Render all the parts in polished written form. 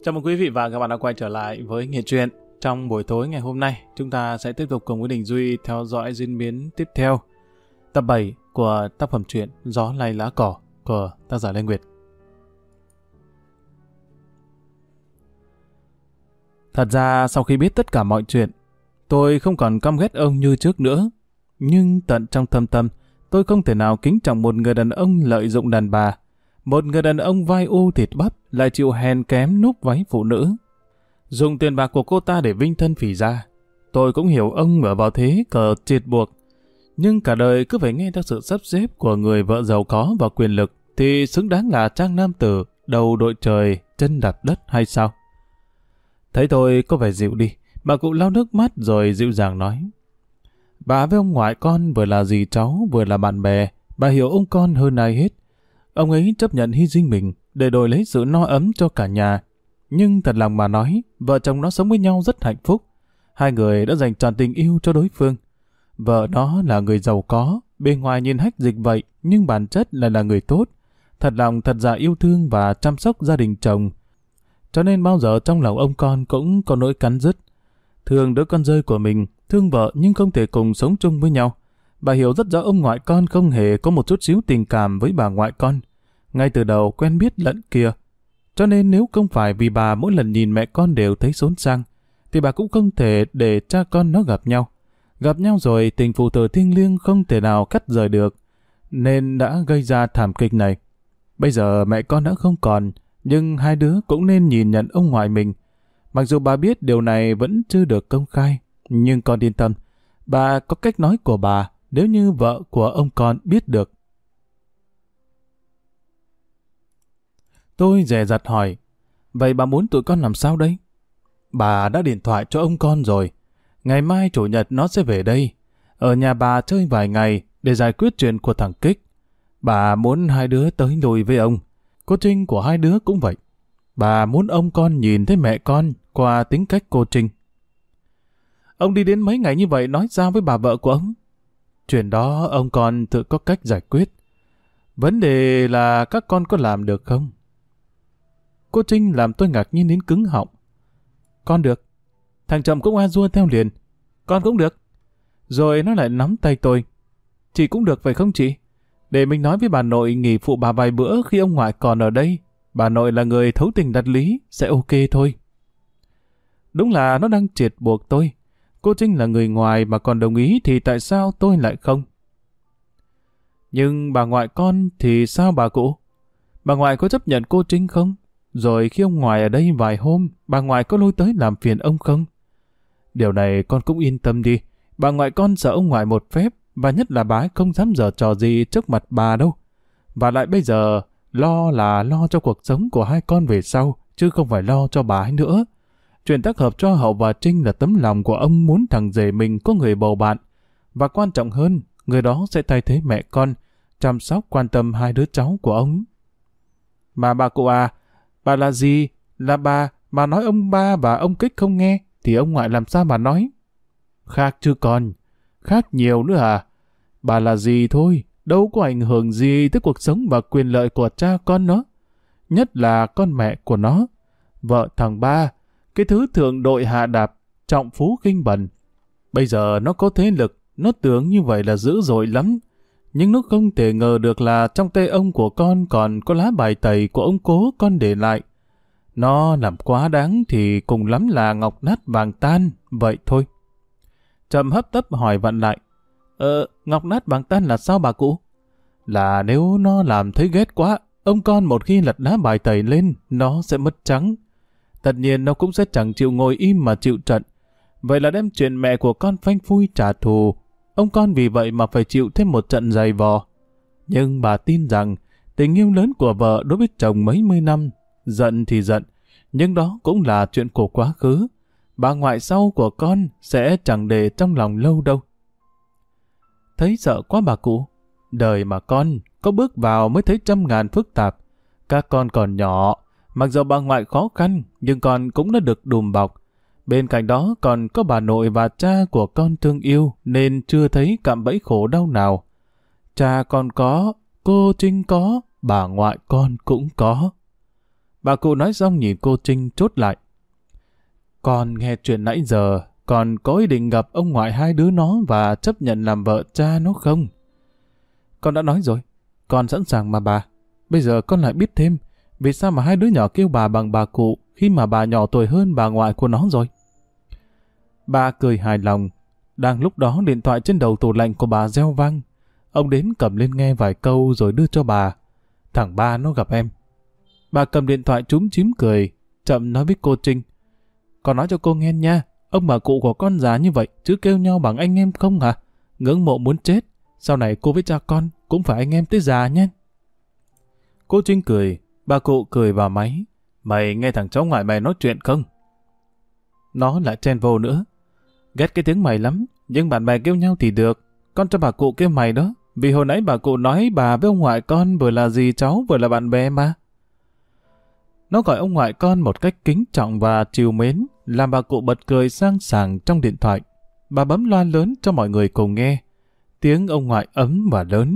Chào mừng quý vị và các bạn đã quay trở lại với Nghệ Truyện. Trong buổi tối ngày hôm nay, chúng ta sẽ tiếp tục cùng với Đình Duy theo dõi diễn biến tiếp theo tập 7 của tác phẩm truyện Gió Lay Lá Cỏ của tác giả Lê Nguyệt. Thật ra sau khi biết tất cả mọi chuyện, tôi không còn căm ghét ông như trước nữa. Nhưng tận trong thâm tâm, tôi không thể nào kính trọng một người đàn ông lợi dụng đàn bà. Một người đàn ông vai u thịt bắp lại chịu hèn kém núp váy phụ nữ. Dùng tiền bạc của cô ta để vinh thân phỉ ra. Tôi cũng hiểu ông ở vào thế cờ triệt buộc. Nhưng cả đời cứ phải nghe theo sự sắp xếp của người vợ giàu có và quyền lực thì xứng đáng là trang nam tử, đầu đội trời, chân đạp đất hay sao? Thấy tôi có vẻ dịu đi, bà cụ lau nước mắt rồi dịu dàng nói. Bà với ông ngoại con vừa là dì cháu vừa là bạn bè, bà hiểu ông con hơn ai hết. Ông ấy chấp nhận hy sinh mình để đổi lấy sự no ấm cho cả nhà. Nhưng thật lòng mà nói, vợ chồng nó sống với nhau rất hạnh phúc. Hai người đã dành trọn tình yêu cho đối phương. Vợ nó là người giàu có, bề ngoài nhìn hách dịch vậy, nhưng bản chất lại là người tốt. Thật lòng thật dạ yêu thương và chăm sóc gia đình chồng. Cho nên bao giờ trong lòng ông con cũng có nỗi cắn rứt. Thương đứa con rơi của mình, thương vợ nhưng không thể cùng sống chung với nhau. Bà hiểu rất rõ ông ngoại con không hề có một chút xíu tình cảm với bà ngoại con. Ngay từ đầu quen biết lẫn kia. Cho nên nếu không phải vì bà mỗi lần nhìn mẹ con đều thấy xốn sang, thì bà cũng không thể để cha con nó gặp nhau. Gặp nhau rồi tình phụ tử thiêng liêng không thể nào cắt rời được. Nên đã gây ra thảm kịch này. Bây giờ mẹ con đã không còn, nhưng hai đứa cũng nên nhìn nhận ông ngoại mình. Mặc dù bà biết điều này vẫn chưa được công khai, nhưng con yên tâm. Bà có cách nói của bà nếu như vợ của ông con biết được. Tôi dè dặt hỏi, vậy bà muốn tụi con làm sao đây? Bà đã điện thoại cho ông con rồi. Ngày mai chủ nhật nó sẽ về đây. Ở nhà bà chơi vài ngày để giải quyết chuyện của thằng Kích. Bà muốn hai đứa tới lui với ông. Cô Trinh của hai đứa cũng vậy. Bà muốn ông con nhìn thấy mẹ con qua tính cách cô Trinh. Ông đi đến mấy ngày như vậy nói sao với bà vợ của ông? Chuyện đó ông con tự có cách giải quyết. Vấn đề là các con có làm được không? Cô Trinh làm tôi ngạc nhiên đến cứng họng. Con được. Thằng chồng cũng a dua theo liền. Con cũng được. Rồi nó lại nắm tay tôi. Chị cũng được phải không chị? Để mình nói với bà nội nghỉ phụ bà vài bữa khi ông ngoại còn ở đây. Bà nội là người thấu tình đạt lý, sẽ ok thôi. Đúng là nó đang triệt buộc tôi. Cô Trinh là người ngoài mà còn đồng ý thì tại sao tôi lại không? Nhưng bà ngoại con thì sao bà cụ? Bà ngoại có chấp nhận cô Trinh không? Rồi khi ông ngoại ở đây vài hôm, bà ngoại có lôi tới làm phiền ông không? Điều này con cũng yên tâm đi. Bà ngoại con sợ ông ngoại một phép, và nhất là bà ấy không dám giở trò gì trước mặt bà đâu. Và lại bây giờ, lo là lo cho cuộc sống của hai con về sau, chứ không phải lo cho bà ấy nữa. Chuyện tác hợp cho Hậu và Trinh là tấm lòng của ông muốn thằng rể mình có người bầu bạn. Và quan trọng hơn, người đó sẽ thay thế mẹ con, chăm sóc quan tâm hai đứa cháu của ông. Mà bà cụ à, bà là gì? Là bà nói ông ba và ông Kích không nghe, thì ông ngoại làm sao mà nói? Khác chứ con, khác nhiều nữa à? Bà là gì thôi, đâu có ảnh hưởng gì tới cuộc sống và quyền lợi của cha con nó. Nhất là con mẹ của nó, vợ thằng ba, cái thứ thượng đội hạ đạp, trọng phú khinh bần. Bây giờ nó có thế lực, nó tưởng như vậy là dữ dội lắm. Nhưng nó không thể ngờ được là trong tay ông của con còn có lá bài tẩy của ông cố con để lại. Nó làm quá đáng thì cùng lắm là ngọc nát vàng tan, vậy thôi. Trầm hấp tấp hỏi vặn lại. Ngọc nát vàng tan là sao bà cụ? Là nếu nó làm thấy ghét quá, ông con một khi lật lá bài tẩy lên, nó sẽ mất trắng. Tất nhiên nó cũng sẽ chẳng chịu ngồi im mà chịu trận. Vậy là đem chuyện mẹ của con phanh phui trả thù. Ông con vì vậy mà phải chịu thêm một trận dày vò. Nhưng bà tin rằng tình yêu lớn của vợ đối với chồng mấy mươi năm, giận thì giận, nhưng đó cũng là chuyện của quá khứ. Bà ngoại sau của con sẽ chẳng để trong lòng lâu đâu. Thấy sợ quá bà cụ. Đời mà con, có bước vào mới thấy trăm ngàn phức tạp. Các con còn nhỏ, mặc dù bà ngoại khó khăn, nhưng con cũng đã được đùm bọc. Bên cạnh đó còn có bà nội và cha của con thương yêu nên chưa thấy cạm bẫy khổ đau nào. Cha con có, cô Trinh có, bà ngoại con cũng có. Bà cụ nói xong nhìn cô Trinh chốt lại. Con nghe chuyện nãy giờ, còn có ý định gặp ông ngoại hai đứa nó và chấp nhận làm vợ cha nó không? Con đã nói rồi, con sẵn sàng mà bà. Bây giờ con lại biết thêm, vì sao mà hai đứa nhỏ kêu bà bằng bà cụ khi mà bà nhỏ tuổi hơn bà ngoại của nó rồi. Bà cười hài lòng. Đang lúc đó điện thoại trên đầu tủ lạnh của bà reo vang. Ông đến cầm lên nghe vài câu rồi đưa cho bà. Thằng ba nó gặp em. Bà cầm điện thoại chúm chím cười, chậm nói với cô Trinh. Con nói cho cô nghe nha, ông bà cụ của con già như vậy chứ kêu nhau bằng anh em không hả? Ngưỡng mộ muốn chết. Sau này cô với cha con cũng phải anh em tới già nhé. Cô Trinh cười, bà cụ cười vào máy. Mày nghe thằng cháu ngoại mày nói chuyện không? Nó lại chen vô nữa. Ghét cái tiếng mày lắm, nhưng bạn bè kêu nhau thì được. Con cho bà cụ kêu mày đó, vì hồi nãy bà cụ nói bà với ông ngoại con vừa là dì cháu vừa là bạn bè mà. Nó gọi ông ngoại con một cách kính trọng và trìu mến, làm bà cụ bật cười sang sảng trong điện thoại. Bà bấm loa lớn cho mọi người cùng nghe. Tiếng ông ngoại ấm và lớn.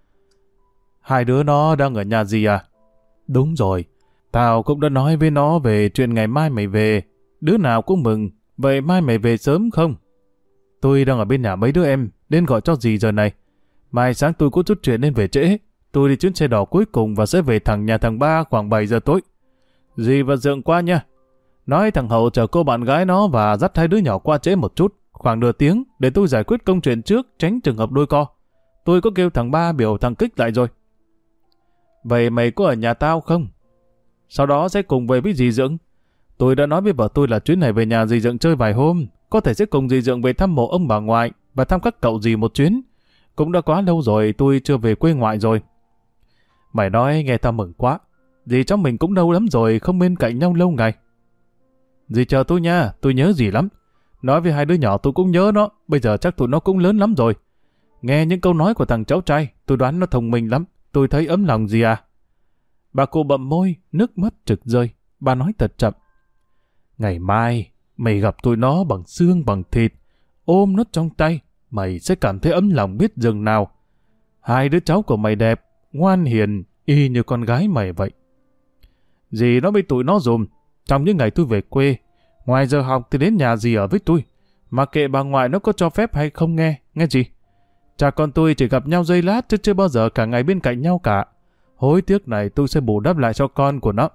Hai đứa nó đang ở nhà dì à? Đúng rồi, tao cũng đã nói với nó về chuyện ngày mai mày về. Đứa nào cũng mừng, vậy mai mày về sớm không? Tôi đang ở bên nhà mấy đứa em, nên gọi cho dì giờ này. Mai sáng tôi có chút chuyện nên về trễ. Tôi đi chuyến xe đỏ cuối cùng và sẽ về thẳng nhà thằng Ba khoảng 7 giờ tối. Dì và Dượng qua nha. Nói thằng Hậu chở cô bạn gái nó và dắt hai đứa nhỏ qua trễ một chút, khoảng nửa tiếng, để tôi giải quyết công chuyện trước, tránh trường hợp đôi co. Tôi có kêu thằng Ba biểu thằng Kích lại rồi. Vậy mày có ở nhà tao không? Sau đó sẽ cùng về với dì Dượng. Tôi đã nói với vợ tôi là chuyến này về nhà dì Dượng chơi vài hôm, có thể sẽ cùng dì Dượng về thăm mộ ông bà ngoại và thăm các cậu dì một chuyến. Cũng đã quá lâu rồi tôi chưa về quê ngoại rồi. Mày nói nghe tao mừng quá. Dì cháu mình cũng lâu lắm rồi không bên cạnh nhau lâu ngày. Dì chờ tôi nha, tôi nhớ dì lắm. Nói với hai đứa nhỏ tôi cũng nhớ nó, bây giờ chắc tụi nó cũng lớn lắm rồi. Nghe những câu nói của thằng cháu trai, tôi đoán nó thông minh lắm, tôi thấy ấm lòng dì à. Bà cụ bậm môi, nước mắt trực rơi. Bà nói thật chậm. Ngày mai, mày gặp tụi nó bằng xương bằng thịt, ôm nó trong tay, mày sẽ cảm thấy ấm lòng biết dường nào. Hai đứa cháu của mày đẹp, ngoan hiền, y như con gái mày vậy. Dì nó với tụi nó dùm, trong những ngày tôi về quê, ngoài giờ học thì đến nhà dì ở với tôi, mà kệ bà ngoại nó có cho phép hay không nghe gì. Cha con tôi chỉ gặp nhau giây lát chứ chưa bao giờ cả ngày bên cạnh nhau cả. Hối tiếc này tôi sẽ bù đắp lại cho con của nó.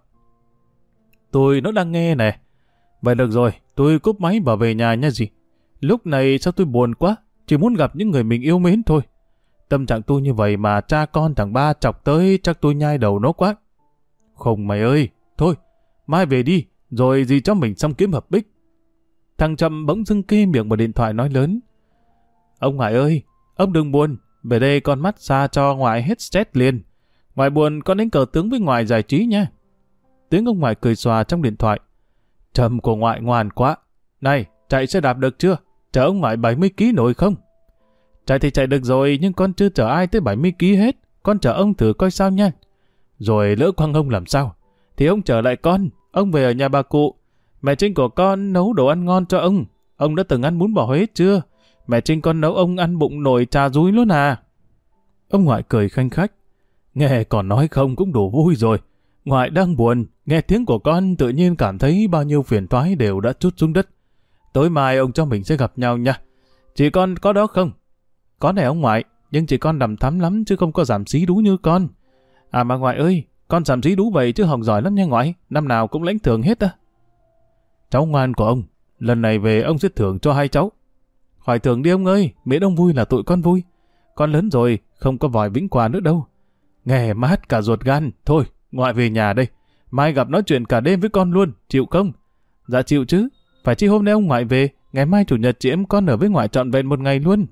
Tôi nó đang nghe nè. Vậy được rồi, tôi cúp máy và về nhà nha dì. Lúc này sao tôi buồn quá, chỉ muốn gặp những người mình yêu mến thôi. Tâm trạng tôi như vậy mà cha con thằng Ba chọc tới chắc tôi nhai đầu nó quá. Không mày ơi, thôi, mai về đi, rồi dì cho mình xong kiếm hợp bích. Thằng Trầm bỗng dưng kê miệng vào điện thoại nói lớn. Ông ngoại ơi, ông đừng buồn, về đây con mát xa cho ngoại hết stress liền. Ngoại buồn con đánh cờ tướng với ngoại giải trí nha. Tiếng ông ngoại cười xòa trong điện thoại. Trầm của ngoại ngoan quá. Này, chạy xe đạp được chưa? Chở ông ngoại 70 kg nổi không? Chạy thì chạy được rồi, nhưng con chưa chở ai tới 70 kg hết. Con chở ông thử coi sao nha. Rồi lỡ quăng ông làm sao? Thì ông chở lại con, ông về ở nhà bà cụ. Mẹ Trinh của con nấu đồ ăn ngon cho ông. Ông đã từng ăn bún bò Huế chưa? Mẹ Trinh con nấu ông ăn bụng nồi trà dúi luôn à. Ông ngoại cười khanh khách. Nghe còn nói không cũng đủ vui rồi. Ngoại đang buồn, nghe tiếng của con tự nhiên cảm thấy bao nhiêu phiền toái đều đã trút xuống đất. Tối mai ông cho mình sẽ gặp nhau nha. Chị con có đó không? Có này ông ngoại, nhưng chị con đằm thắm lắm chứ không có giảm xí đú như con. À mà ngoại ơi, con giảm xí đú vậy chứ học giỏi lắm nha ngoại, năm nào cũng lãnh thưởng hết á. Cháu ngoan của ông, lần này về ông sẽ thưởng cho hai cháu. Hỏi thưởng đi ông ơi, miễn ông vui là tụi con vui. Con lớn rồi, không có vòi vĩnh quà nữa đâu. Nghe mát cả ruột gan, thôi, ngoại về nhà đây. Mai gặp nói chuyện cả đêm với con luôn, chịu không? Dạ chịu chứ, phải chi hôm nay ông ngoại về, ngày mai chủ nhật chị em con ở với ngoại trọn vẹn một ngày luôn.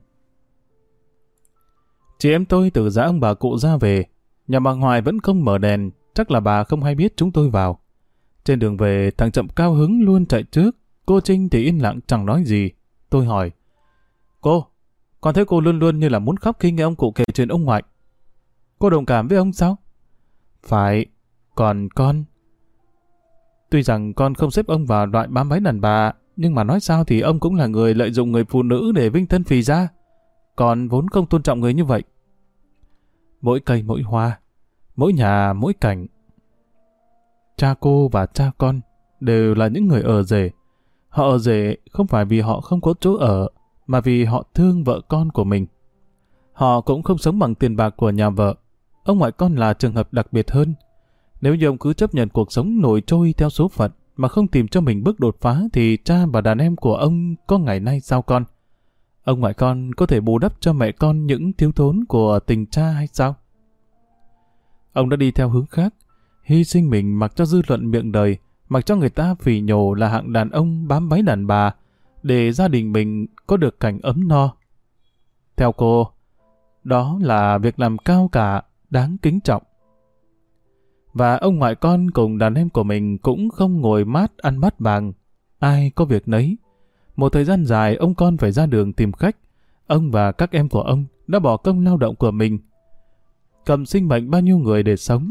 Chị em tôi từ dã ông bà cụ ra về, nhà bà Hoài vẫn không mở đèn, chắc là bà không hay biết chúng tôi vào. Trên đường về, thằng Chậm cao hứng luôn chạy trước, cô Trinh thì im lặng chẳng nói gì. Tôi hỏi, cô, con thấy cô luôn luôn như là muốn khóc khi nghe ông cụ kể chuyện ông ngoại. Cô đồng cảm với ông sao? Phải, còn con... Tuy rằng con không xếp ông vào loại bám váy đàn bà, nhưng mà nói sao thì ông cũng là người lợi dụng người phụ nữ để vinh thân phì ra. Con vốn không tôn trọng người như vậy. Mỗi cây mỗi hoa, mỗi nhà mỗi cảnh. cha cô và cha con đều là những người ở rể. Họ ở rể không phải vì họ không có chỗ ở, mà vì họ thương vợ con của mình. Họ cũng không sống bằng tiền bạc của nhà vợ. Ông ngoại con là trường hợp đặc biệt hơn. Nếu như ông cứ chấp nhận cuộc sống nổi trôi theo số phận mà không tìm cho mình bước đột phá thì cha và đàn em của ông có ngày nay sao con? Ông ngoại con có thể bù đắp cho mẹ con những thiếu thốn của tình cha hay sao? Ông đã đi theo hướng khác, hy sinh mình mặc cho dư luận miệng đời, mặc cho người ta phỉ nhổ là hạng đàn ông bám váy đàn bà, để gia đình mình có được cảnh ấm no. Theo cô, đó là việc làm cao cả, đáng kính trọng. Và ông ngoại con cùng đàn em của mình cũng không ngồi mát ăn bát vàng, ai có việc nấy. Một thời gian dài ông con phải ra đường tìm khách, ông và các em của ông đã bỏ công lao động của mình, cầm sinh mệnh bao nhiêu người để sống.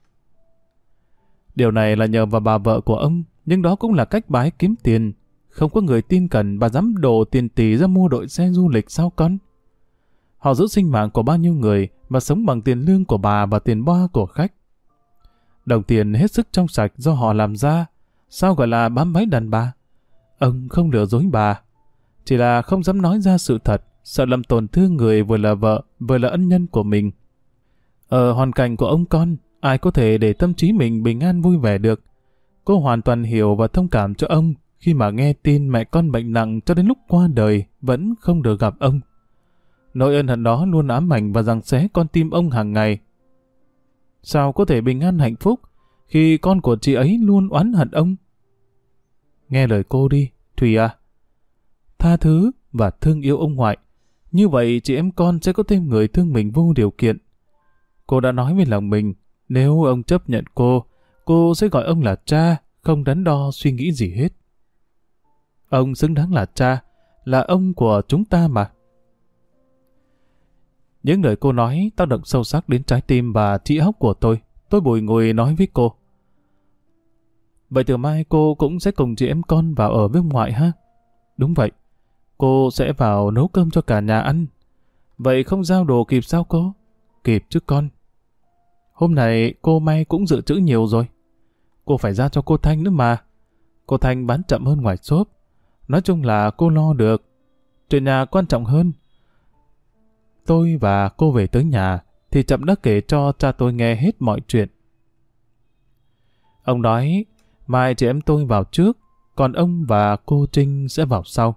Điều này là nhờ vào bà vợ của ông, nhưng đó cũng là cách bà ấy kiếm tiền. Không có người tin cẩn bà dám đổ tiền tỷ ra mua đội xe du lịch sao con? Họ giữ sinh mạng của bao nhiêu người và sống bằng tiền lương của bà và tiền boa của khách. Đồng tiền hết sức trong sạch do họ làm ra, sao gọi là bám váy đàn bà? Ông không lừa dối bà, chỉ là không dám nói ra sự thật, sợ làm tổn thương người vừa là vợ, vừa là ân nhân của mình. Ở hoàn cảnh của ông con, ai có thể để tâm trí mình bình an vui vẻ được? Cô hoàn toàn hiểu và thông cảm cho ông khi mà nghe tin mẹ con bệnh nặng cho đến lúc qua đời vẫn không được gặp ông. Nỗi ân hận đó luôn ám ảnh và giằng xé con tim ông hàng ngày. Sao có thể bình an hạnh phúc khi con của chị ấy luôn oán hận ông? Nghe lời cô đi, Thùy à. Tha thứ và thương yêu ông ngoại. Như vậy chị em con sẽ có thêm người thương mình vô điều kiện. Cô đã nói với lòng mình, nếu ông chấp nhận cô sẽ gọi ông là cha, không đắn đo suy nghĩ gì hết. Ông xứng đáng là cha, là ông của chúng ta mà. Những lời cô nói tác động sâu sắc đến trái tim và trí óc của tôi. Tôi bùi ngùi nói với cô. Vậy từ mai cô cũng sẽ cùng chị em con vào ở với ông ngoại ha? Đúng vậy. Cô sẽ vào nấu cơm cho cả nhà ăn. Vậy không giao đồ kịp sao cô? Kịp chứ con. Hôm nay cô may cũng dự trữ nhiều rồi. Cô phải ra cho cô Thanh nữa mà. Cô Thanh bán chậm hơn ngoài shop. Nói chung là cô lo được. Chuyện nhà quan trọng hơn. Tôi và cô về tới nhà thì Chậm đã kể cho cha tôi nghe hết mọi chuyện. Ông nói mai chị em tôi vào trước, còn ông và cô Trinh sẽ vào sau.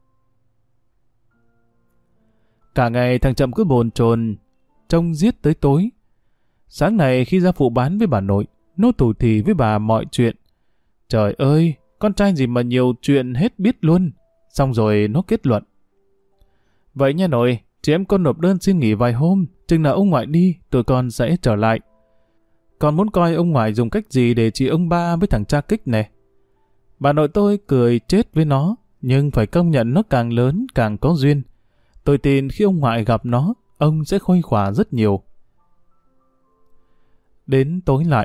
Cả ngày thằng Chậm cứ bồn chồn trông giết tới tối. Sáng này khi ra phụ bán với bà nội, nó tủi thì với bà mọi chuyện. Trời ơi, con trai gì mà nhiều chuyện hết biết luôn. Xong rồi nó kết luận. Vậy nha nội, chị em con nộp đơn xin nghỉ vài hôm, chừng nào ông ngoại đi, tụi con sẽ trở lại. Con muốn coi ông ngoại dùng cách gì để trị ông ba với thằng cha Kích nè. Bà nội tôi cười chết với nó, nhưng phải công nhận nó càng lớn càng có duyên. Tôi tin khi ông ngoại gặp nó, ông sẽ khuây khỏa rất nhiều. Đến tối lại,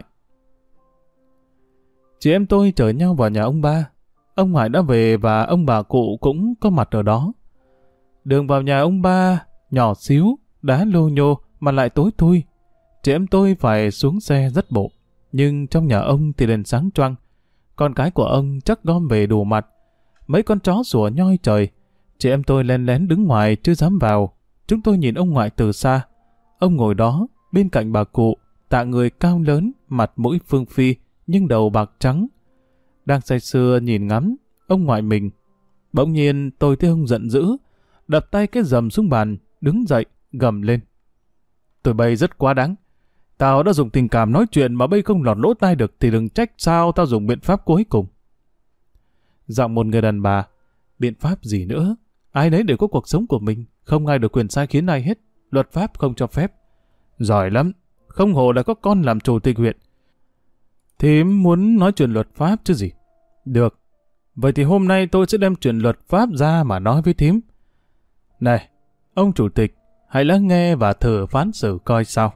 chị em tôi chở nhau vào nhà ông ba. Ông ngoại đã về và ông bà cụ cũng có mặt ở đó. Đường vào nhà ông ba nhỏ xíu, đá lô nhô mà lại tối thui. Chị em tôi phải xuống xe dắt bộ. Nhưng trong nhà ông thì đèn sáng choang. Con cái của ông chắc gom về đủ mặt. Mấy con chó sủa nhoi trời. Chị em tôi lén lén đứng ngoài chưa dám vào. Chúng tôi nhìn ông ngoại từ xa. Ông ngồi đó bên cạnh bà cụ, tạ người cao lớn, mặt mũi phương phi nhưng đầu bạc trắng. Đang say sưa nhìn ngắm ông ngoại mình. Bỗng nhiên tôi thấy ông giận dữ, đập tay cái rầm xuống bàn, đứng dậy, gầm lên. Tụi bay rất quá đáng. Tao đã dùng tình cảm nói chuyện mà bay không lọt lỗ tai được thì đừng trách sao tao dùng biện pháp cuối cùng. Giọng một người đàn bà. Biện pháp gì nữa? Ai nấy đều có cuộc sống của mình, không ai được quyền sai khiến ai hết. Luật pháp không cho phép. Giỏi lắm, không hổ là có con làm chủ tịch huyện. Thím muốn nói chuyện luật pháp chứ gì? Được, vậy thì hôm nay tôi sẽ đem chuyện luật pháp ra mà nói với thím. Này, ông chủ tịch, hãy lắng nghe và thử phán xử coi sao.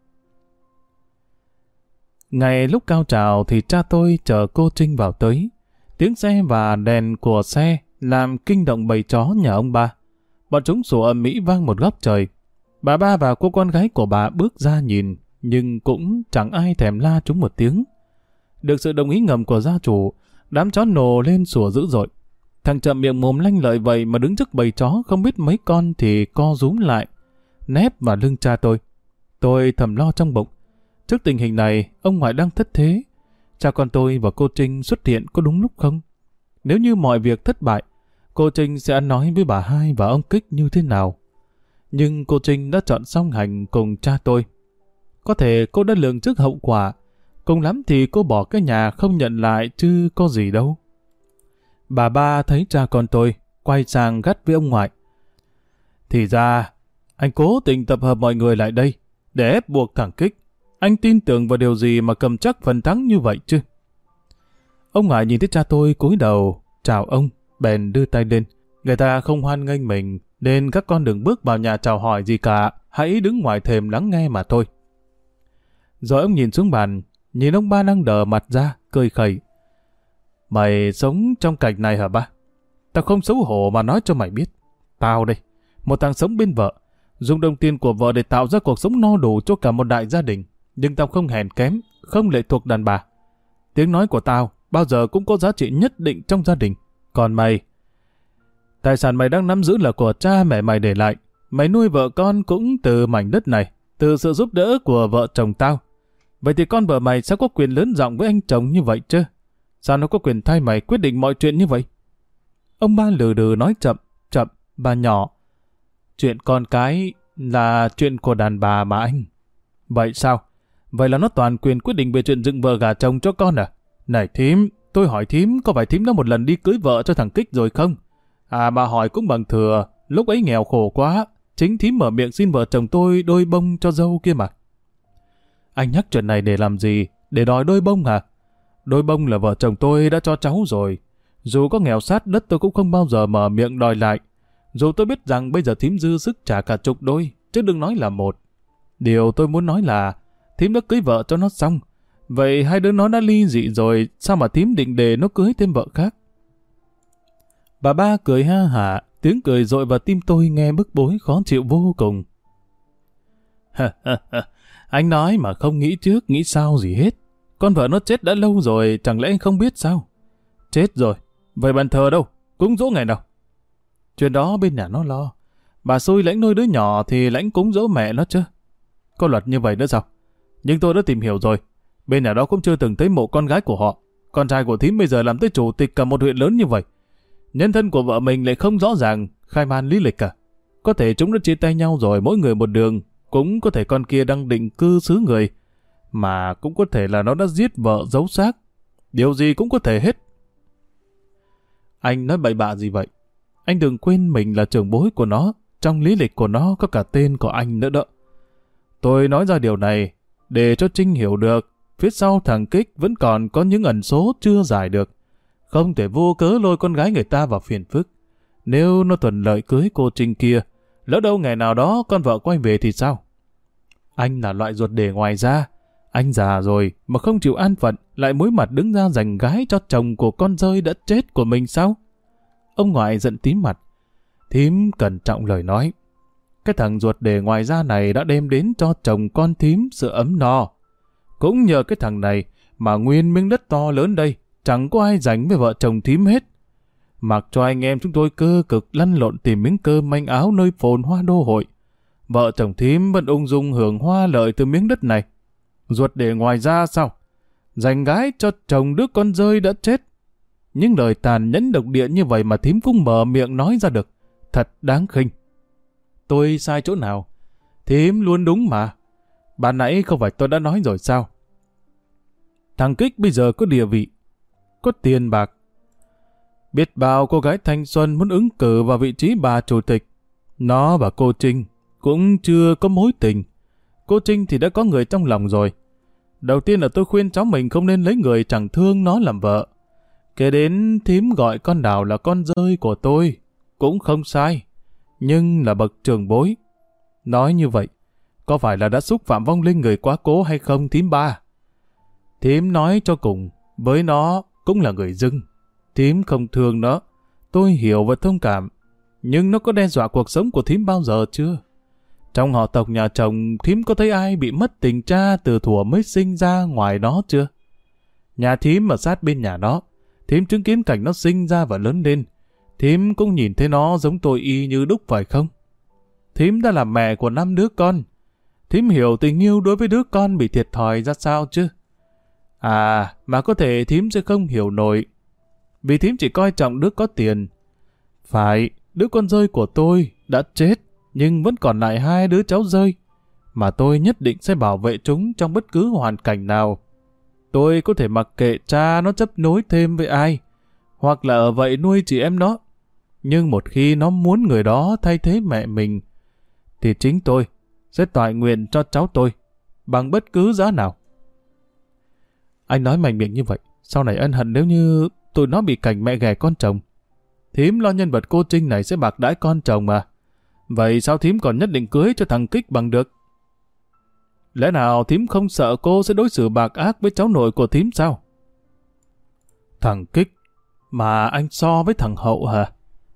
Ngày lúc cao trào thì cha tôi chờ cô Trinh vào tới. Tiếng xe và đèn của xe làm kinh động bầy chó nhà ông ba. Bọn chúng sủa ầm ĩ vang một góc trời. Bà ba và cô con gái của bà bước ra nhìn, nhưng cũng chẳng ai thèm la chúng một tiếng. Được sự đồng ý ngầm của gia chủ, đám chó nổ lên sủa dữ dội. Thằng Chậm miệng mồm lanh lợi vậy mà đứng trước bầy chó không biết mấy con thì co rúm lại, nép vào lưng cha tôi. Tôi thầm lo trong bụng. Trước tình hình này, ông ngoại đang thất thế. Cha con tôi và cô Trinh xuất hiện có đúng lúc không? Nếu như mọi việc thất bại, cô Trinh sẽ ăn nói với bà Hai và ông Kích như thế nào? Nhưng cô Trinh đã chọn song hành cùng cha tôi. Có thể cô đã lường trước hậu quả, cùng lắm thì cô bỏ cái nhà không nhận lại chứ có gì đâu. Bà Ba thấy cha con tôi, quay sang gắt với ông ngoại. Thì ra, anh cố tình tập hợp mọi người lại đây, để ép buộc thằng Kích. Anh tin tưởng vào điều gì mà cầm chắc phần thắng như vậy chứ? Ông ngoại nhìn thấy cha tôi cúi đầu, chào ông, bèn đưa tay lên. Người ta không hoan nghênh mình, nên các con đừng bước vào nhà chào hỏi gì cả, hãy đứng ngoài thềm lắng nghe mà thôi. Rồi ông nhìn xuống bàn, nhìn ông ba đang đờ mặt ra, cười khẩy. Mày sống trong cảnh này hả ba? Tao không xấu hổ mà nói cho mày biết. Tao đây, một thằng sống bên vợ, dùng đồng tiền của vợ để tạo ra cuộc sống no đủ cho cả một đại gia đình. Nhưng tao không hèn kém, không lệ thuộc đàn bà. Tiếng nói của tao bao giờ cũng có giá trị nhất định trong gia đình. Còn mày, tài sản mày đang nắm giữ là của cha mẹ mày để lại. Mày nuôi vợ con cũng từ mảnh đất này, từ sự giúp đỡ của vợ chồng tao. Vậy thì con vợ mày sẽ có quyền lớn rộng với anh chồng như vậy chứ? Sao nó có quyền thay mày quyết định mọi chuyện như vậy? Ông ba lừ đừ nói chậm, bà nhỏ. Chuyện con cái là chuyện của đàn bà mà anh. Vậy sao? Vậy là nó toàn quyền quyết định về chuyện dựng vợ gả chồng cho con à? Này thím, tôi hỏi thím, có phải thím đã một lần đi cưới vợ cho thằng Kích rồi không? À bà hỏi cũng bằng thừa, lúc ấy nghèo khổ quá, chính thím mở miệng xin vợ chồng tôi đôi bông cho dâu kia mà. Anh nhắc chuyện này để làm gì? Để đòi đôi bông hả? Đôi bông là vợ chồng tôi đã cho cháu rồi. Dù có nghèo sát đất tôi cũng không bao giờ mở miệng đòi lại. Dù tôi biết rằng bây giờ thím dư sức trả cả chục đôi, chứ đừng nói là một. Điều tôi muốn nói là thím đã cưới vợ cho nó xong. Vậy hai đứa nó đã ly dị rồi, sao mà thím định để nó cưới thêm vợ khác? Bà Ba cười ha hả, tiếng cười dội vào tim tôi nghe bức bối khó chịu vô cùng. Anh nói mà không nghĩ trước, nghĩ sau gì hết. Con vợ nó chết đã lâu rồi, chẳng lẽ anh không biết sao? Chết rồi, vậy bàn thờ đâu? Cúng dỗ ngày nào? Chuyện đó bên nhà nó lo. Bà xui lãnh nuôi đứa nhỏ thì lãnh cúng dỗ mẹ nó chứ. Có luật như vậy nữa sao? Nhưng tôi đã tìm hiểu rồi. Bên nhà đó cũng chưa từng thấy mộ con gái của họ. Con trai của thím bây giờ làm tới chủ tịch cả một huyện lớn như vậy. Nhân thân của vợ mình lại không rõ ràng, khai man lý lịch cả. Có thể chúng đã chia tay nhau rồi, mỗi người một đường. Cũng có thể con kia đang định cư xứ người. Mà cũng có thể là nó đã giết vợ giấu xác. Điều gì cũng có thể hết. Anh nói bậy bạ gì vậy? Anh đừng quên mình là trưởng bối của nó. Trong lý lịch của nó có cả tên của anh nữa đó. Tôi nói ra điều này để cho Trinh hiểu được phía sau thằng Kích vẫn còn có những ẩn số chưa giải được. Không thể vô cớ lôi con gái người ta vào phiền phức. Nếu nó thuận lợi cưới cô Trinh kia, lỡ đâu ngày nào đó con vợ quay về thì sao? Anh là loại ruột để ngoài ra. Anh già rồi mà không chịu an phận, lại mũi mặt đứng ra giành gái cho chồng của con dơi đã chết của mình sao? Ông ngoại giận tím mặt. Thím cẩn trọng lời nói. Cái thằng ruột để ngoài ra này đã đem đến cho chồng con thím sự ấm no. Cũng nhờ cái thằng này mà nguyên miếng đất to lớn đây chẳng có ai giành với vợ chồng thím hết. Mặc cho anh em chúng tôi cơ cực lăn lộn tìm miếng cơm manh áo nơi phồn hoa đô hội, vợ chồng thím vẫn ung dung hưởng hoa lợi từ miếng đất này. Ruột để ngoài ra sao? Giành gái cho chồng đứa con dơi đã chết. Những lời tàn nhẫn độc địa như vậy mà thím cũng mở miệng nói ra được. Thật đáng khinh. Tôi sai chỗ nào? Thím luôn đúng mà. Bạn nãy không phải tôi đã nói rồi sao? Thằng Kích bây giờ có địa vị, có tiền bạc. Biết bao cô gái thanh xuân muốn ứng cử vào vị trí bà chủ tịch. Nó và cô Trinh cũng chưa có mối tình. Cô Trinh thì đã có người trong lòng rồi. Đầu tiên là tôi khuyên cháu mình không nên lấy người chẳng thương nó làm vợ. Kế đến thím gọi con Đào là con dơi của tôi, cũng không sai, nhưng là bậc trưởng bối. Nói như vậy, có phải là đã xúc phạm vong linh người quá cố hay không thím ba? Thím nói cho cùng, với nó cũng là người dưng. Thím không thương nó, tôi hiểu và thông cảm, nhưng nó có đe dọa cuộc sống của thím bao giờ chưa? Trong họ tộc nhà chồng, thím có thấy ai bị mất tình cha từ thuở mới sinh ra ngoài đó chưa? Nhà thím ở sát bên nhà nó. Thím chứng kiến cảnh nó sinh ra và lớn lên. Thím cũng nhìn thấy nó giống tôi y như đúc phải không? Thím đã là mẹ của 5 đứa con. Thím hiểu tình yêu đối với đứa con bị thiệt thòi ra sao chứ? À, mà có thể thím sẽ không hiểu nổi. Vì thím chỉ coi trọng đứa có tiền. Phải, đứa con rơi của tôi đã chết, nhưng vẫn còn lại 2 đứa cháu rơi. Mà tôi nhất định sẽ bảo vệ chúng trong bất cứ hoàn cảnh nào. Tôi có thể mặc kệ cha nó chấp nối thêm với ai, hoặc là ở vậy nuôi chị em nó. Nhưng một khi nó muốn người đó thay thế mẹ mình, thì chính tôi sẽ toại nguyện cho cháu tôi, bằng bất cứ giá nào. Anh nói mạnh miệng như vậy, sau này ân hận nếu như tụi nó bị cảnh mẹ ghẻ con chồng. Thím lo nhân vật cô Trinh này sẽ bạc đãi con chồng mà. Vậy sao thím còn nhất định cưới cho thằng Kích bằng được? Lẽ nào thím không sợ cô sẽ đối xử bạc ác với cháu nội của thím sao? Thằng Kích mà anh so với thằng Hậu hả?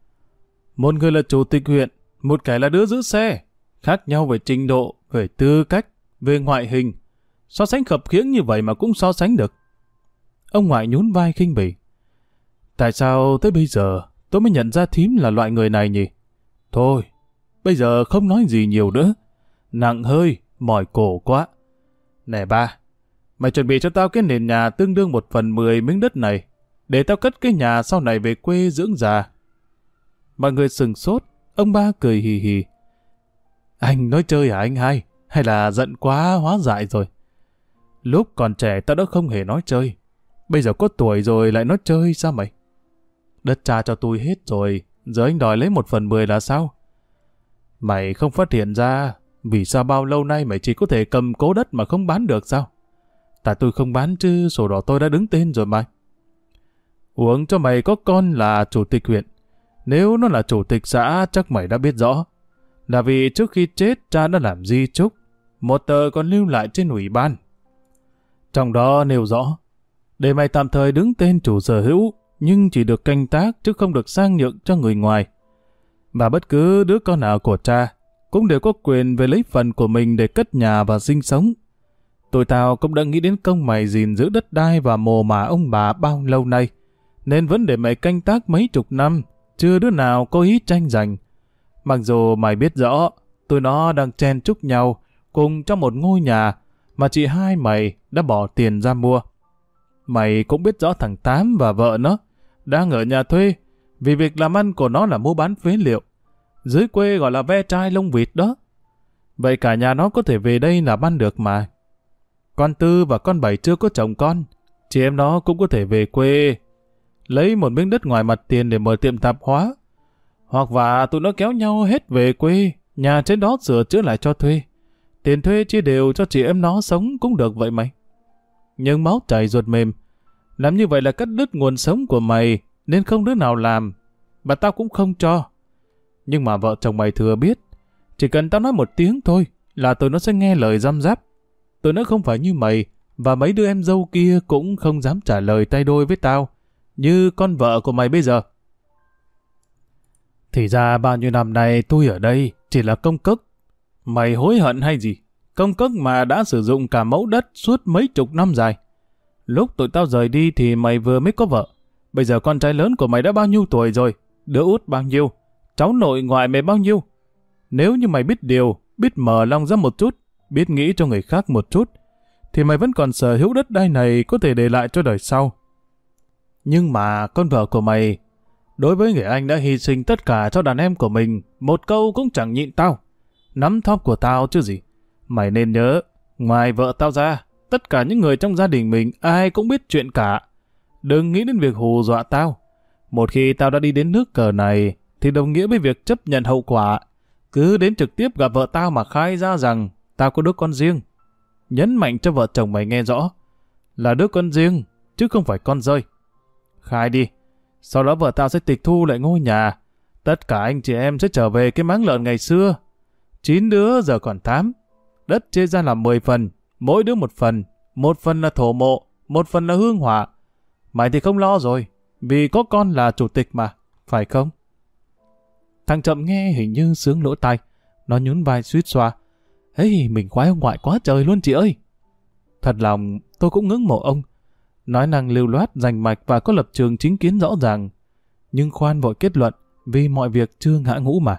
Một người là chủ tịch huyện, một kẻ là đứa giữ xe. Khác nhau về trình độ, về tư cách, về ngoại hình. So sánh khập khiễng như vậy mà cũng so sánh được. Ông ngoại nhún vai khinh bỉ. Tại sao tới bây giờ tôi mới nhận ra thím là loại người này nhỉ? Thôi, bây giờ không nói gì nhiều nữa. Nặng hơi, mỏi cổ quá. Nè ba, mày chuẩn bị cho tao cái nền nhà tương đương 1/10 miếng đất này, để tao cất cái nhà sau này về quê dưỡng già. Mọi người sừng sốt, ông ba cười hì hì. Anh nói chơi hả anh hai? Hay là giận quá hóa dại rồi? Lúc còn trẻ tao đã không hề nói chơi. Bây giờ có tuổi rồi lại nói chơi sao mày? Đất cha cho tôi hết rồi, giờ anh đòi lấy 1/10 là sao? Mày không phát hiện ra vì sao bao lâu nay mày chỉ có thể cầm cố đất mà không bán được sao? Tại tôi không bán chứ sổ đỏ tôi đã đứng tên rồi mà. Uống cho mày có con là chủ tịch huyện. Nếu nó là chủ tịch xã chắc mày đã biết rõ. Là vì trước khi chết cha đã làm di chúc, một tờ còn lưu lại trên ủy ban. Trong đó nêu rõ, để mày tạm thời đứng tên chủ sở hữu, nhưng chỉ được canh tác chứ không được sang nhượng cho người ngoài. Và bất cứ đứa con nào của cha cũng đều có quyền về lấy phần của mình để cất nhà và sinh sống. Tụi tao cũng đã nghĩ đến công mày gìn giữ đất đai và mồ mả ông bà bao lâu nay, nên vẫn để mày canh tác mấy chục năm, chưa đứa nào có ý tranh giành. Mặc dù mày biết rõ, tụi nó đang chen chúc nhau cùng trong một ngôi nhà mà chị hai mày đã bỏ tiền ra mua. Mày cũng biết rõ thằng Tám và vợ nó đang ở nhà thuê vì việc làm ăn của nó là mua bán phế liệu. Dưới quê gọi là ve chai lông vịt đó. Vậy cả nhà nó có thể về đây làm ăn được mà. Con Tư và con Bảy chưa có chồng con, chị em nó cũng có thể về quê lấy một miếng đất ngoài mặt tiền để mở tiệm tạp hóa. Hoặc và tụi nó kéo nhau hết về quê, nhà trên đó sửa chữa lại cho thuê. Tiền thuê chia đều cho chị em nó sống cũng được vậy mày. Nhưng máu chảy ruột mềm. Làm như vậy là cắt đứt nguồn sống của mày, nên không đứa nào làm. Và tao cũng không cho. Nhưng mà vợ chồng mày thừa biết, chỉ cần tao nói một tiếng thôi là tụi nó sẽ nghe lời răm rắp. Tụi nó không phải như mày, và mấy đứa em dâu kia cũng không dám trả lời tay đôi với tao, như con vợ của mày bây giờ. Thì ra bao nhiêu năm nay tôi ở đây chỉ là công cốc. Mày hối hận hay gì? Công cốc mà đã sử dụng cả mẫu đất suốt mấy chục năm dài. Lúc tụi tao rời đi thì mày vừa mới có vợ. Bây giờ con trai lớn của mày đã bao nhiêu tuổi rồi? Đứa út bao nhiêu? Cháu nội ngoại mày bao nhiêu? Nếu như mày biết điều, biết mở lòng ra một chút, biết nghĩ cho người khác một chút, thì mày vẫn còn sở hữu đất đai này có thể để lại cho đời sau. Nhưng mà con vợ của mày, đối với người anh đã hy sinh tất cả cho đàn em của mình, một câu cũng chẳng nhịn tao. Nắm thóp của tao chứ gì. Mày nên nhớ, ngoài vợ tao ra, tất cả những người trong gia đình mình ai cũng biết chuyện cả. Đừng nghĩ đến việc hù dọa tao. Một khi tao đã đi đến nước cờ này, thì đồng nghĩa với việc chấp nhận hậu quả. Cứ đến trực tiếp gặp vợ tao mà khai ra rằng tao có đứa con riêng. Nhấn mạnh cho vợ chồng mày nghe rõ, là đứa con riêng, chứ không phải con rơi. Khai đi, sau đó vợ tao sẽ tịch thu lại ngôi nhà. Tất cả anh chị em sẽ trở về cái máng lợn ngày xưa. 9 đứa giờ còn 8. Đất chia ra làm 10 phần, mỗi đứa 1 phần. 1 phần là thổ mộ, 1 phần là hương hỏa. Mày thì không lo rồi, vì có con là chủ tịch mà, phải không? Thằng Chậm nghe hình như sướng lỗ tai. Nó nhún vai suýt xoa. Mình khoái ông ngoại quá trời luôn chị ơi. Thật lòng tôi cũng ngưỡng mộ ông. nói năng lưu loát, rành mạch và có lập trường chính kiến rõ ràng. Nhưng khoan vội kết luận, vì mọi việc chưa ngã ngũ mà.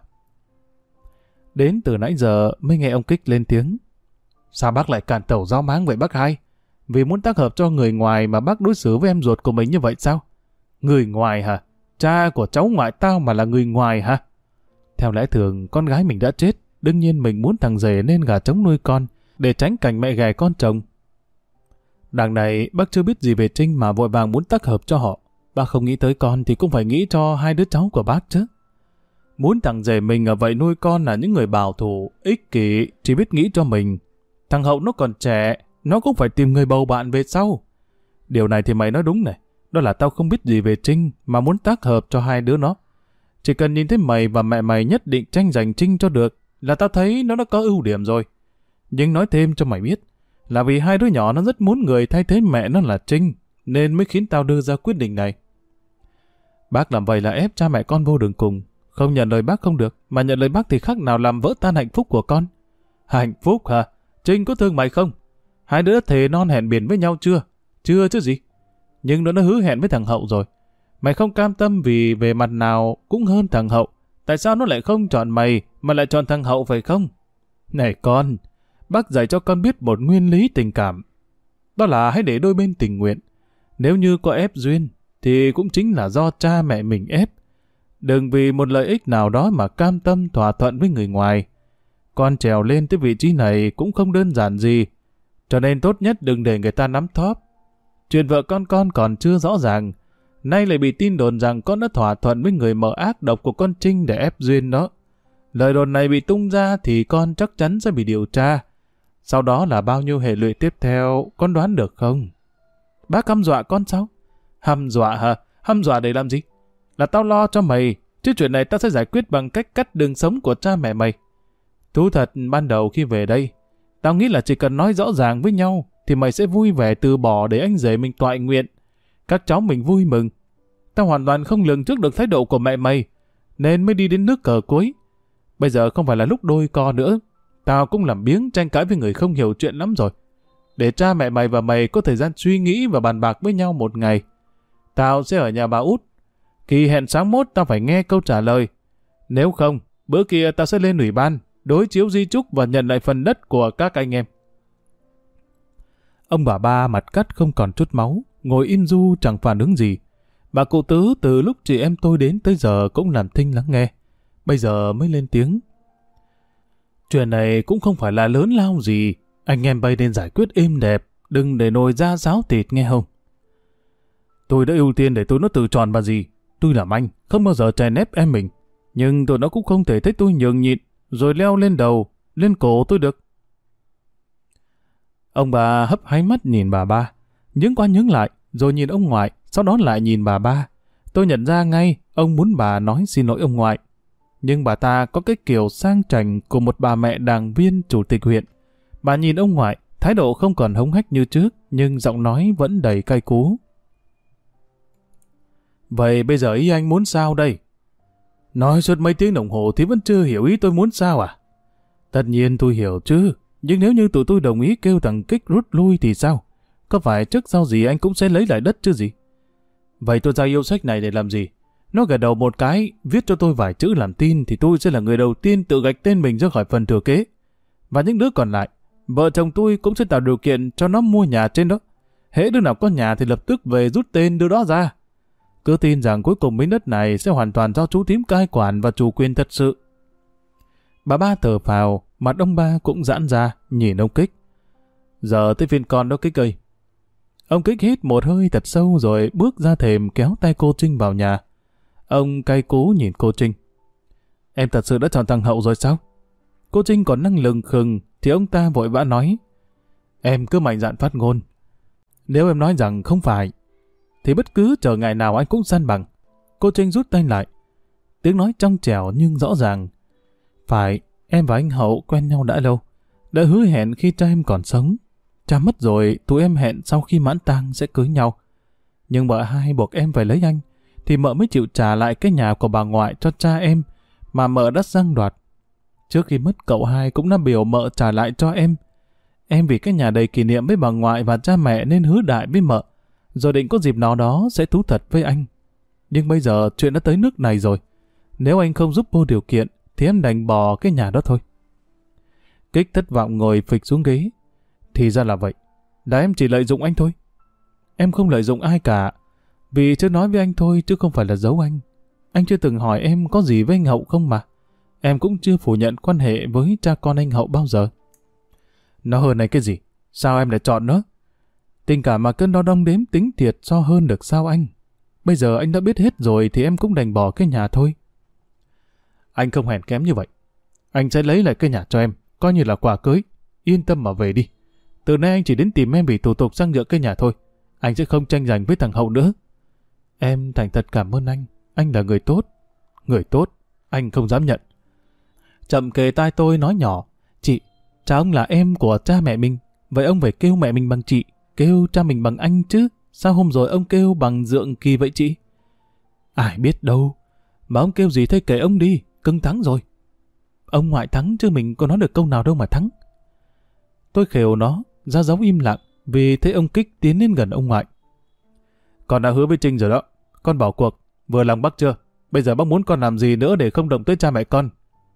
Đến từ nãy giờ mới nghe ông Kích lên tiếng. Sao bác lại cản tẩu giao máng vậy bác hai? Vì muốn tác hợp cho người ngoài mà bác đối xử với em ruột của mình như vậy sao? Người ngoài hả? Cha của cháu ngoại tao mà là người ngoài hả? Theo lẽ thường, con gái mình đã chết, đương nhiên mình muốn thằng rể nên gà trống nuôi con, để tránh cảnh mẹ ghẻ con chồng. Đằng này, bác chưa biết gì về Trinh mà vội vàng muốn tác hợp cho họ. Bác không nghĩ tới con thì cũng phải nghĩ cho hai đứa cháu của bác chứ. Muốn thằng rể mình ở vậy nuôi con là những người bảo thủ, ích kỷ, chỉ biết nghĩ cho mình. Thằng Hậu nó còn trẻ, nó cũng phải tìm người bầu bạn về sau. Điều này thì mày nói đúng này, đó là tao không biết gì về Trinh mà muốn tác hợp cho hai đứa nó. Chỉ cần nhìn thấy mày và mẹ mày nhất định tranh giành Trinh cho được là tao thấy nó đã có ưu điểm rồi. Nhưng nói thêm cho mày biết là vì hai đứa nhỏ nó rất muốn người thay thế mẹ nó là Trinh nên mới khiến tao đưa ra quyết định này. Bác làm vậy là ép cha mẹ con vô đường cùng. Không nhận lời bác không được, mà nhận lời bác thì khác nào làm vỡ tan hạnh phúc của con. Hạnh phúc hả? Trinh có thương mày không? Hai đứa thề non hẹn biển với nhau chưa? Chưa chứ gì. Nhưng nó đã hứa hẹn với thằng Hậu rồi. Mày không cam tâm vì về mặt nào cũng hơn thằng Hậu. Tại sao nó lại không chọn mày mà lại chọn thằng Hậu phải không? Này con, bác dạy cho con biết một nguyên lý tình cảm. Đó là hãy để đôi bên tình nguyện. Nếu như có ép duyên thì cũng chính là do cha mẹ mình ép. Đừng vì một lợi ích nào đó mà cam tâm thỏa thuận với người ngoài. Con trèo lên tới vị trí này cũng không đơn giản gì. Cho nên tốt nhất đừng để người ta nắm thóp. Chuyện vợ con còn chưa rõ ràng. Nay lại bị tin đồn rằng con đã thỏa thuận với người mợ ác độc của con Trinh để ép duyên đó. Lời đồn này bị tung ra thì con chắc chắn sẽ bị điều tra. Sau đó là bao nhiêu hệ lụy tiếp theo, con đoán được không? Bác hăm dọa con sao? Hăm dọa hả? Hăm dọa để làm gì? Là tao lo cho mày, chứ chuyện này tao sẽ giải quyết bằng cách cắt đường sống của cha mẹ mày. Thú thật, ban đầu khi về đây, tao nghĩ là chỉ cần nói rõ ràng với nhau thì mày sẽ vui vẻ từ bỏ để anh rể mình toại nguyện. Các cháu mình vui mừng. Tao hoàn toàn không lường trước được thái độ của mẹ mày, nên mới đi đến nước cờ cuối. Bây giờ không phải là lúc đôi co nữa. Tao cũng làm biếng tranh cãi với người không hiểu chuyện lắm rồi. Để cha mẹ mày và mày có thời gian suy nghĩ và bàn bạc với nhau một ngày. Tao sẽ ở nhà bà út. Kỳ hẹn sáng mốt tao phải nghe câu trả lời. Nếu không, bữa kia tao sẽ lên ủy ban, đối chiếu di chúc và nhận lại phần đất của các anh em. Ông bà ba mặt cắt không còn chút máu, ngồi im du chẳng phản ứng gì. Bà cụ Tứ từ lúc chị em tôi đến tới giờ cũng làm thinh lắng nghe. Bây giờ mới lên tiếng. Chuyện này cũng không phải là lớn lao gì. Anh em bay nên giải quyết êm đẹp, đừng để nồi ra xáo thịt nghe không. Tôi đã ưu tiên để tụi nó tự chọn bà gì. Tôi làm anh, không bao giờ chèn ép em mình. Nhưng tụi nó cũng không thể thấy tôi nhường nhịn, rồi leo lên đầu, lên cổ tôi được. Ông bà hấp háy mắt nhìn bà ba, nhướng qua nhướng lại, rồi nhìn ông ngoại, sau đó lại nhìn bà ba. Tôi nhận ra ngay, ông muốn bà nói xin lỗi ông ngoại. Nhưng bà ta có cái kiểu sang chảnh của một bà mẹ đảng viên chủ tịch huyện. Bà nhìn ông ngoại, thái độ không còn hống hách như trước, nhưng giọng nói vẫn đầy cay cú. Vậy bây giờ ý anh muốn sao đây? Nói suốt mấy tiếng đồng hồ thì vẫn chưa hiểu ý tôi muốn sao à? Tất nhiên tôi hiểu chứ, nhưng nếu như tụi tôi đồng ý kêu thằng Kích rút lui thì sao? Có phải trước sau gì anh cũng sẽ lấy lại đất chứ gì? Vậy tôi ra yêu sách này để làm gì? Nó gật đầu một cái, viết cho tôi vài chữ làm tin thì tôi sẽ là người đầu tiên tự gạch tên mình ra khỏi phần thừa kế. Và những đứa còn lại, vợ chồng tôi cũng sẽ tạo điều kiện cho nó mua nhà trên đó. Hễ đứa nào có nhà thì lập tức về rút tên đứa đó ra. Cứ tin rằng cuối cùng miếng đất này sẽ hoàn toàn do chú Tím cai quản và chủ quyền thật sự. Bà ba thở phào, mặt ông ba cũng giãn ra, nhìn ông Kích. Giờ tới phiên con đó Kích ơi. Ông Kích hít một hơi thật sâu rồi bước ra thềm kéo tay cô Trinh vào nhà. Ông cay cú nhìn cô Trinh. Em thật sự đã chọn thằng Hậu rồi sao? Cô Trinh còn năng lừng khừng thì ông ta vội vã nói. Em cứ mạnh dạn phát ngôn. Nếu em nói rằng không phải, thì bất cứ chờ ngày nào anh cũng săn bằng. Cô Trinh rút tay lại. Tiếng nói trong trẻo nhưng rõ ràng. Phải, em và anh Hậu quen nhau đã lâu. Đã hứa hẹn khi cha em còn sống. Cha mất rồi, tụi em hẹn sau khi mãn tang sẽ cưới nhau. Nhưng mợ hai buộc em phải lấy anh, thì mợ mới chịu trả lại cái nhà của bà ngoại cho cha em mà mợ đã giăng đoạt. Trước khi mất cậu hai cũng đã biểu mợ trả lại cho em. Em vì cái nhà đầy kỷ niệm với bà ngoại và cha mẹ nên hứa đại với mợ rồi định có dịp nào đó sẽ thú thật với anh. Nhưng bây giờ chuyện đã tới nước này rồi. Nếu anh không giúp vô điều kiện, thì em đành bỏ cái nhà đó thôi. Kích thất vọng ngồi phịch xuống ghế. Thì ra là vậy. Là em chỉ lợi dụng anh thôi. Em không lợi dụng ai cả. Vì chưa nói với anh thôi chứ không phải là giấu anh. Anh chưa từng hỏi em có gì với anh Hậu không mà. Em cũng chưa phủ nhận quan hệ với cha con anh Hậu bao giờ. Nó hơn này cái gì? Sao em lại chọn nó? Tình cảm mà cơn đo đong đếm tính thiệt so hơn được sao anh? Bây giờ anh đã biết hết rồi thì em cũng đành bỏ cái nhà thôi. Anh không hèn kém như vậy. Anh sẽ lấy lại cái nhà cho em, coi như là quà cưới. Yên tâm mà về đi. Từ nay anh chỉ đến tìm em vì thủ tục sang nhượng cái nhà thôi. Anh sẽ không tranh giành với thằng Hậu nữa. Em thành thật cảm ơn anh. Anh là người tốt. Người tốt, anh không dám nhận. Chậm kề tai tôi nói nhỏ. Chị, cha ông là em của cha mẹ mình. Vậy ông phải kêu mẹ mình bằng chị, kêu cha mình bằng anh chứ. Sao hôm rồi ông kêu bằng Dượng Kỳ vậy chị? Ai biết đâu. Mà ông kêu gì thế kệ ông đi. Cưng thắng rồi. Ông ngoại thắng chứ mình có nói được câu nào đâu mà thắng. Tôi khều nó, ra dấu im lặng vì thấy ông Kích tiến đến gần ông ngoại. Con đã hứa với Trinh rồi đó. Con bỏ cuộc. Vừa lòng bác chưa? Bây giờ bác muốn con làm gì nữa để không động tới cha mẹ con?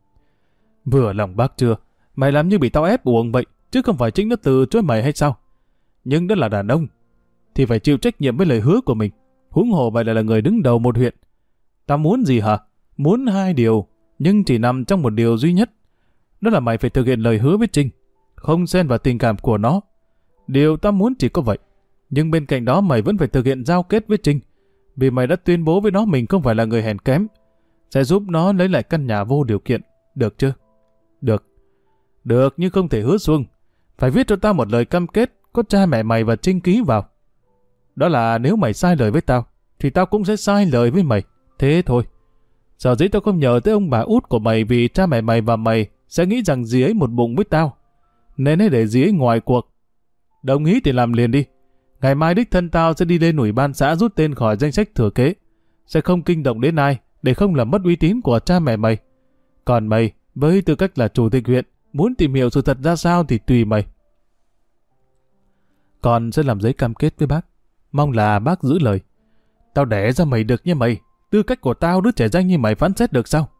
Vừa lòng bác chưa? Mày làm như bị tao ép uổng vậy, chứ không phải Trinh nó từ chối mày hay sao? Nhưng đó là đàn ông, thì phải chịu trách nhiệm với lời hứa của mình. Huống hồ mày lại là người đứng đầu một huyện. Tao muốn gì hả? Muốn hai điều, nhưng chỉ nằm trong một điều duy nhất. Đó là mày phải thực hiện lời hứa với Trinh, không xen vào tình cảm của nó. Điều tao muốn chỉ có vậy. Nhưng bên cạnh đó mày vẫn phải thực hiện giao kết với Trinh, vì mày đã tuyên bố với nó mình không phải là người hèn kém, sẽ giúp nó lấy lại căn nhà vô điều kiện. Được chưa? Được. Được, nhưng không thể hứa suông. Phải viết cho tao một lời cam kết có cha mẹ mày và Trinh ký vào. Đó là nếu mày sai lời với tao, thì tao cũng sẽ sai lời với mày. Thế thôi. Sở dĩ tao không nhờ tới ông bà út của mày vì cha mẹ mày và mày sẽ nghĩ rằng dì ấy một bụng với tao. Nên hãy để dì ấy ngoài cuộc. Đồng ý thì làm liền đi. Ngày mai đích thân tao sẽ đi lên ủy ban xã rút tên khỏi danh sách thừa kế. Sẽ không kinh động đến ai để không làm mất uy tín của cha mẹ mày. Còn mày, với tư cách là chủ tịch huyện, muốn tìm hiểu sự thật ra sao thì tùy mày. Con sẽ làm giấy cam kết với bác. Mong là bác giữ lời. Tao đẻ ra mày được như mày. Tư cách của tao đứa trẻ danh như mày phán xét được sao?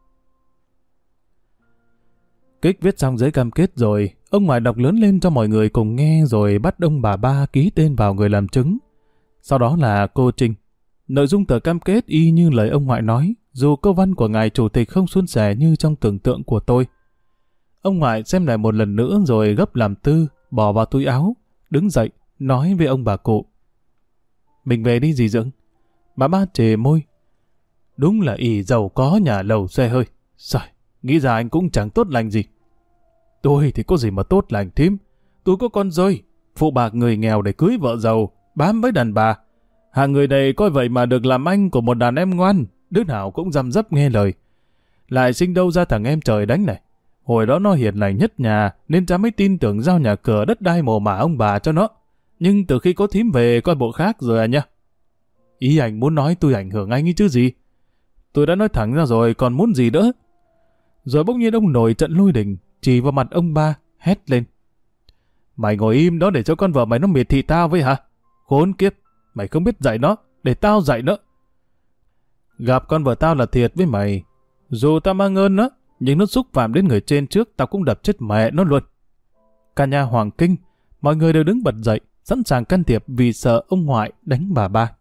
Kích viết xong giấy cam kết rồi, ông ngoại đọc lớn lên cho mọi người cùng nghe rồi bắt ông bà Ba ký tên vào người làm chứng. Sau đó là cô Trinh. Nội dung tờ cam kết y như lời ông ngoại nói, dù câu văn của ngài chủ tịch không suôn sẻ như trong tưởng tượng của tôi. Ông ngoại xem lại một lần nữa rồi gấp làm tư, bỏ vào túi áo, đứng dậy, nói với ông bà cụ. Mình về đi dì Dượng. Bà Ba chề môi. Đúng là ỷ giàu có nhà lầu xe hơi. Trời, nghĩ ra anh cũng chẳng tốt lành gì. Tôi thì có gì mà tốt lành thím. Tôi có con rơi, phụ bạc người nghèo để cưới vợ giàu, bám với đàn bà. Hàng người này coi vậy mà được làm anh của một đàn em ngoan, đứa nào cũng răm rắp nghe lời. Lại sinh đâu ra thằng em trời đánh này. Hồi đó nó hiền lành nhất nhà, nên cha mới tin tưởng giao nhà cửa đất đai mồ mả ông bà cho nó. Nhưng từ khi có thím về coi bộ khác rồi à nha. Ý anh muốn nói tôi ảnh hưởng anh ấy chứ gì. Tôi đã nói thẳng ra rồi, còn muốn gì nữa. Rồi bỗng nhiên ông nổi trận lôi đình, chỉ vào mặt ông Ba, hét lên. Mày ngồi im đó để cho con vợ mày nó miệt thị tao với hả? Khốn kiếp, mày không biết dạy nó, để tao dạy nó. Gặp con vợ tao là thiệt với mày. Dù tao mang ơn nó, nhưng nó xúc phạm đến người trên trước, tao cũng đập chết mẹ nó luôn. Cả nhà hoàng kinh, mọi người đều đứng bật dậy, sẵn sàng can thiệp vì sợ ông ngoại đánh bà Ba.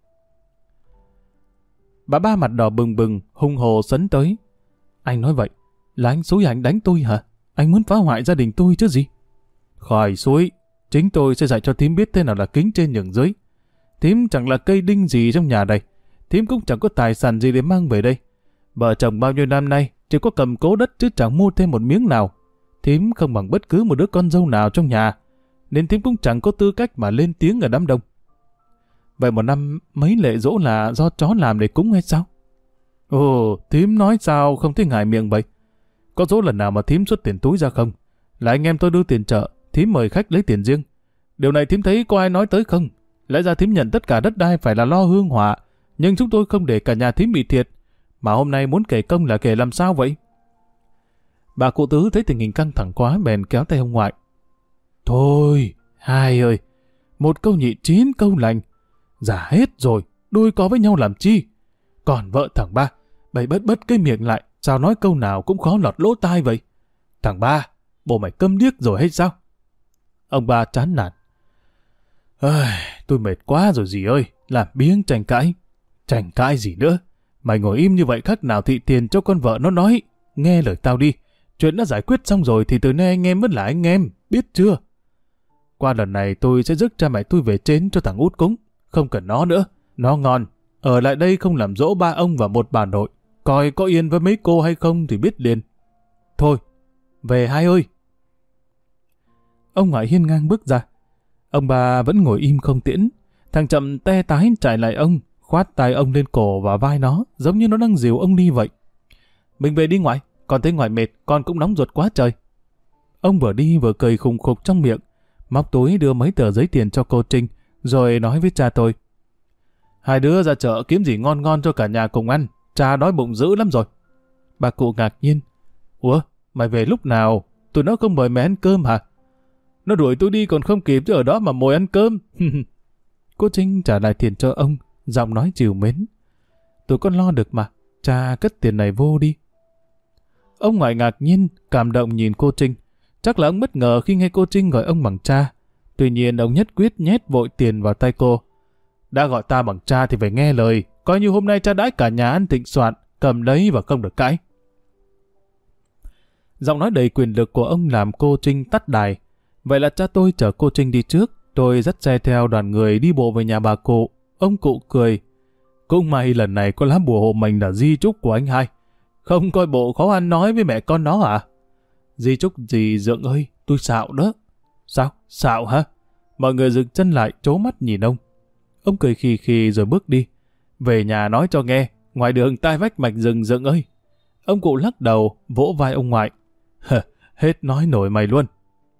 Bà Ba mặt đỏ bừng bừng, hung hồ sấn tới. Anh nói vậy, là anh xúi anh đánh tôi hả? Anh muốn phá hoại gia đình tôi chứ gì? Khỏi xúi, chính tôi sẽ dạy cho thím biết thế nào là kính trên nhường dưới. Thím chẳng là cây đinh gì trong nhà đây, thím cũng chẳng có tài sản gì để mang về đây. Vợ chồng bao nhiêu năm nay chỉ có cầm cố đất chứ chẳng mua thêm một miếng nào. Thím không bằng bất cứ một đứa con dâu nào trong nhà, nên thím cũng chẳng có tư cách mà lên tiếng ở đám đông. Vậy một năm mấy lễ dỗ là do chó làm để cúng hay sao? Ồ, thím nói sao không thấy ngại miệng vậy? Có dỗ lần nào mà thím xuất tiền túi ra không? Là anh em tôi đưa tiền chợ, thím mời khách lấy tiền riêng. Điều này thím thấy có ai nói tới không? Lẽ ra thím nhận tất cả đất đai phải là lo hương họa, nhưng chúng tôi không để cả nhà thím bị thiệt. Mà hôm nay muốn kể công là kể làm sao vậy? Bà cụ Tứ thấy tình hình căng thẳng quá bèn kéo tay ông ngoại. Thôi, hai ơi, một câu nhị chín câu lành. Già hết rồi, đôi có với nhau làm chi? Còn vợ thằng Ba, bày bớt cái miệng lại, sao nói câu nào cũng khó lọt lỗ tai vậy? Thằng Ba, bộ mày câm điếc rồi hay sao? Ông Ba chán nản. Tôi mệt quá rồi dì ơi, làm biếng tranh cãi. Tranh cãi gì nữa? Mày ngồi im như vậy khác nào thị tiền cho con vợ nó nói. Nghe lời tao đi, chuyện đã giải quyết xong rồi thì từ nay anh em vẫn là anh em, biết chưa? Qua lần này tôi sẽ rước cha mẹ tôi về trên cho thằng út cúng. Không cần nó nữa, nó ngon. Ở lại đây không làm dỗ ba ông và một bà nội. Coi có yên với mấy cô hay không thì biết liền. Thôi, về hai ơi. Ông ngoại hiên ngang bước ra. Ông Ba vẫn ngồi im không tiễn. Thằng Chậm te tái chạy lại ông, khoát tay ông lên cổ và vai nó, giống như nó đang dìu ông đi vậy. Mình về đi ngoại, con thấy ngoại mệt, con cũng nóng ruột quá trời. Ông vừa đi vừa cười khùng khục trong miệng, móc túi đưa mấy tờ giấy tiền cho cô Trinh, rồi nói với cha tôi. Hai đứa ra chợ kiếm gì ngon ngon cho cả nhà cùng ăn, cha đói bụng dữ lắm rồi. Bà cụ ngạc nhiên. Ủa, mày về lúc nào? Tụi nó không mời mày ăn cơm hả? Nó đuổi tôi đi còn không kịp chứ ở đó mà mồi ăn cơm. Cô Trinh trả lại tiền cho ông, giọng nói trìu mến. Tụi con lo được mà, cha cất tiền này vô đi. Ông ngoại ngạc nhiên, cảm động nhìn cô Trinh. Chắc là ông bất ngờ khi nghe cô Trinh gọi ông bằng cha. Tuy nhiên ông nhất quyết nhét vội tiền vào tay cô. Đã gọi ta bằng cha thì phải nghe lời, coi như hôm nay cha đãi cả nhà ăn thịnh soạn, cầm lấy và không được cãi. Giọng nói đầy quyền lực của ông làm cô Trinh tắt đài. Vậy là cha tôi chở cô Trinh đi trước, tôi dắt xe theo đoàn người đi bộ về nhà bà cụ. Ông cụ cười. Cũng may lần này có lá bùa hộ mệnh là di chúc của anh hai. Không coi bộ khó ăn nói với mẹ con nó à? Di chúc gì Dượng ơi, tôi xạo đó. Sao? Xạo hả? Mọi người dừng chân lại trố mắt nhìn ông. Ông cười khì khì rồi bước đi. Về nhà nói cho nghe, ngoài đường tai vách mạch rừng Dượng ơi. Ông cụ lắc đầu, vỗ vai ông ngoại. Hết nói nổi mày luôn.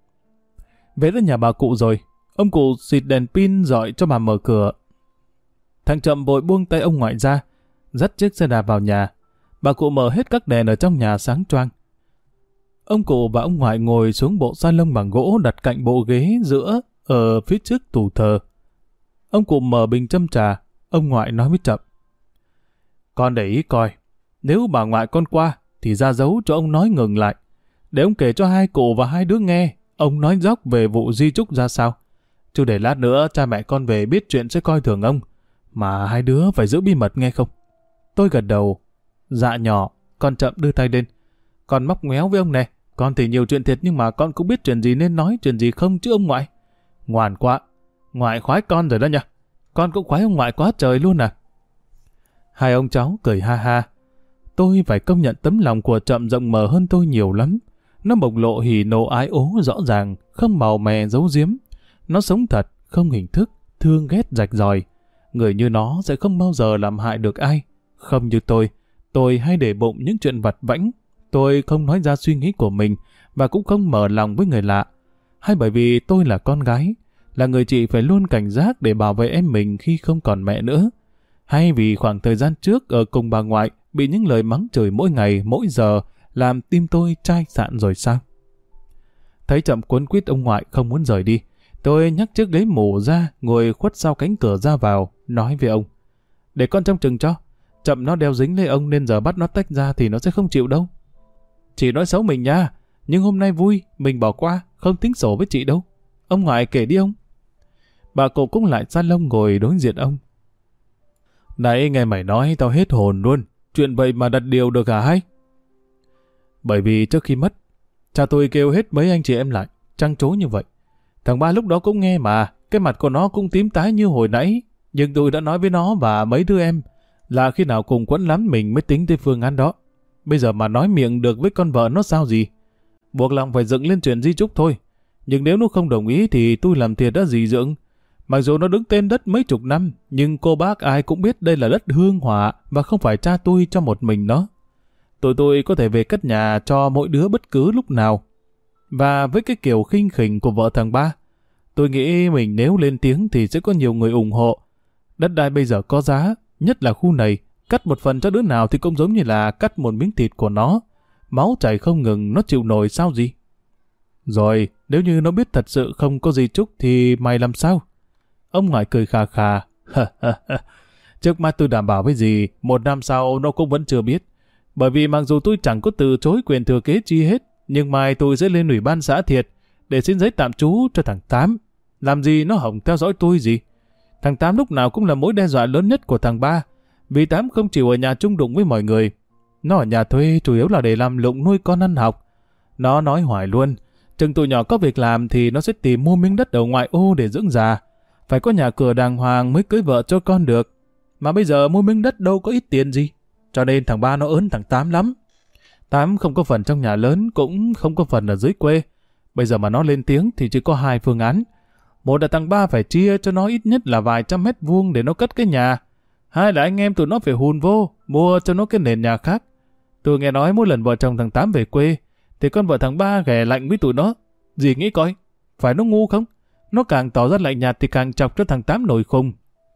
Về đến nhà bà cụ rồi, ông cụ xịt đèn pin dọi cho bà mở cửa. Thằng Chậm vội buông tay ông ngoại ra, dắt chiếc xe đạp vào nhà. Bà cụ mở hết các đèn ở trong nhà sáng choang. Ông cụ và ông ngoại ngồi xuống bộ salon bằng gỗ đặt cạnh bộ ghế giữa ở phía trước tủ thờ. Ông cụ mở bình châm trà, ông ngoại nói với Chậm. Con để ý coi, nếu bà ngoại con qua thì ra dấu cho ông nói ngừng lại. Để ông kể cho hai cụ và hai đứa nghe, ông nói dóc về vụ di chúc ra sao. Chứ để lát nữa cha mẹ con về biết chuyện sẽ coi thường ông. Mà hai đứa phải giữ bí mật nghe không? Tôi gật đầu. Dạ nhỏ, con Chậm đưa tay lên. Con móc ngoéo với ông nè. Con thì nhiều chuyện thiệt nhưng mà con cũng biết chuyện gì nên nói, chuyện gì không chứ ông ngoại. Ngoan quá. Ngoại khoái con rồi đó nha. Con cũng khoái ông ngoại quá trời luôn à. Hai ông cháu cười ha ha. Tôi phải công nhận tấm lòng của Chậm rộng mở hơn tôi nhiều lắm. Nó bộc lộ hỉ nộ ái ố rõ ràng, không màu mè giấu giếm. Nó sống thật, không hình thức, thương ghét rạch ròi. Người như nó sẽ không bao giờ làm hại được ai. Không như tôi hay để bụng những chuyện vặt vãnh. Tôi không nói ra suy nghĩ của mình và cũng không mở lòng với người lạ. Hay bởi vì tôi là con gái, là người chị phải luôn cảnh giác để bảo vệ em mình khi không còn mẹ nữa. Hay vì khoảng thời gian trước ở cùng bà ngoại bị những lời mắng chửi mỗi ngày, mỗi giờ làm tim tôi chai sạn rồi sao? Thấy Chậm cuốn quýt ông ngoại không muốn rời đi, tôi nhắc chiếc ghế mù ra, ngồi khuất sau cánh cửa ra vào, nói với ông. Để con trông chừng cho, Chậm nó đeo dính lấy ông nên giờ bắt nó tách ra thì nó sẽ không chịu đâu. Chị nói xấu mình nha, nhưng hôm nay vui, mình bỏ qua, không tính sổ với chị đâu. Ông ngoại kể đi ông. Bà cụ cũng lại salon ngồi đối diện ông. Nãy nghe mày nói tao hết hồn luôn, chuyện vậy mà đặt điều được hả hay? Bởi vì trước khi mất, cha tôi kêu hết mấy anh chị em lại, trăng trối như vậy. Thằng Ba lúc đó cũng nghe mà, cái mặt của nó cũng tím tái như hồi nãy. Nhưng tôi đã nói với nó và mấy đứa em là khi nào cùng quẫn lắm mình mới tính tới phương án đó. Bây giờ mà nói miệng được với con vợ nó sao gì? Buộc lòng phải dựng lên chuyện di chúc thôi. Nhưng nếu nó không đồng ý thì tôi làm thiệt đã gì dựng. Mặc dù nó đứng tên đất mấy chục năm, nhưng cô bác ai cũng biết đây là đất hương hỏa và không phải cha tôi cho một mình nó. Tụi tôi có thể về cất nhà cho mỗi đứa bất cứ lúc nào. Và với cái kiểu khinh khỉnh của vợ thằng Ba, tôi nghĩ mình nếu lên tiếng thì sẽ có nhiều người ủng hộ. Đất đai bây giờ có giá, nhất là khu này, cắt một phần cho đứa nào thì cũng giống như là cắt một miếng thịt của nó. Máu chảy không ngừng, nó chịu nổi sao gì? Rồi, nếu như nó biết thật sự không có gì chúc thì mày làm sao? Ông ngoại cười khà khà, Trước mắt tôi đảm bảo với dì, 1 năm sau nó cũng vẫn chưa biết. Bởi vì mặc dù tôi chẳng có từ chối quyền thừa kế chi hết, nhưng mai tôi sẽ lên ủy ban xã thiệt để xin giấy tạm trú cho thằng Tám. Làm gì nó hỏng theo dõi tôi gì. Thằng Tám lúc nào cũng là mối đe dọa lớn nhất của thằng Ba, vì Tám không chịu ở nhà chung đụng với mọi người. Nó ở nhà thuê chủ yếu là để làm lụng nuôi con ăn học. Nó nói hoài luôn, chừng tụi nhỏ có việc làm thì nó sẽ tìm mua miếng đất ở ngoại ô để dưỡng già. Phải có nhà cửa đàng hoàng mới cưới vợ cho con được. Mà bây giờ mua miếng đất đâu có ít tiền gì. Cho nên thằng Ba nó ớn thằng Tám lắm. Tám không có phần trong nhà lớn, cũng không có phần ở dưới quê. Bây giờ mà nó lên tiếng thì chỉ có 2 phương án. Một là thằng Ba phải chia cho nó ít nhất là vài trăm mét vuông để nó cất cái nhà. 2 là anh em tụi nó phải hùn vô, mua cho nó cái nền nhà khác. Tôi nghe nói mỗi lần vợ chồng thằng Tám về quê, thì con vợ thằng Ba ghẻ lạnh với tụi nó. Dì nghĩ coi, phải nó ngu không? Nó càng tỏ ra lạnh nhạt thì càng chọc cho thằng Tám nổi khùng.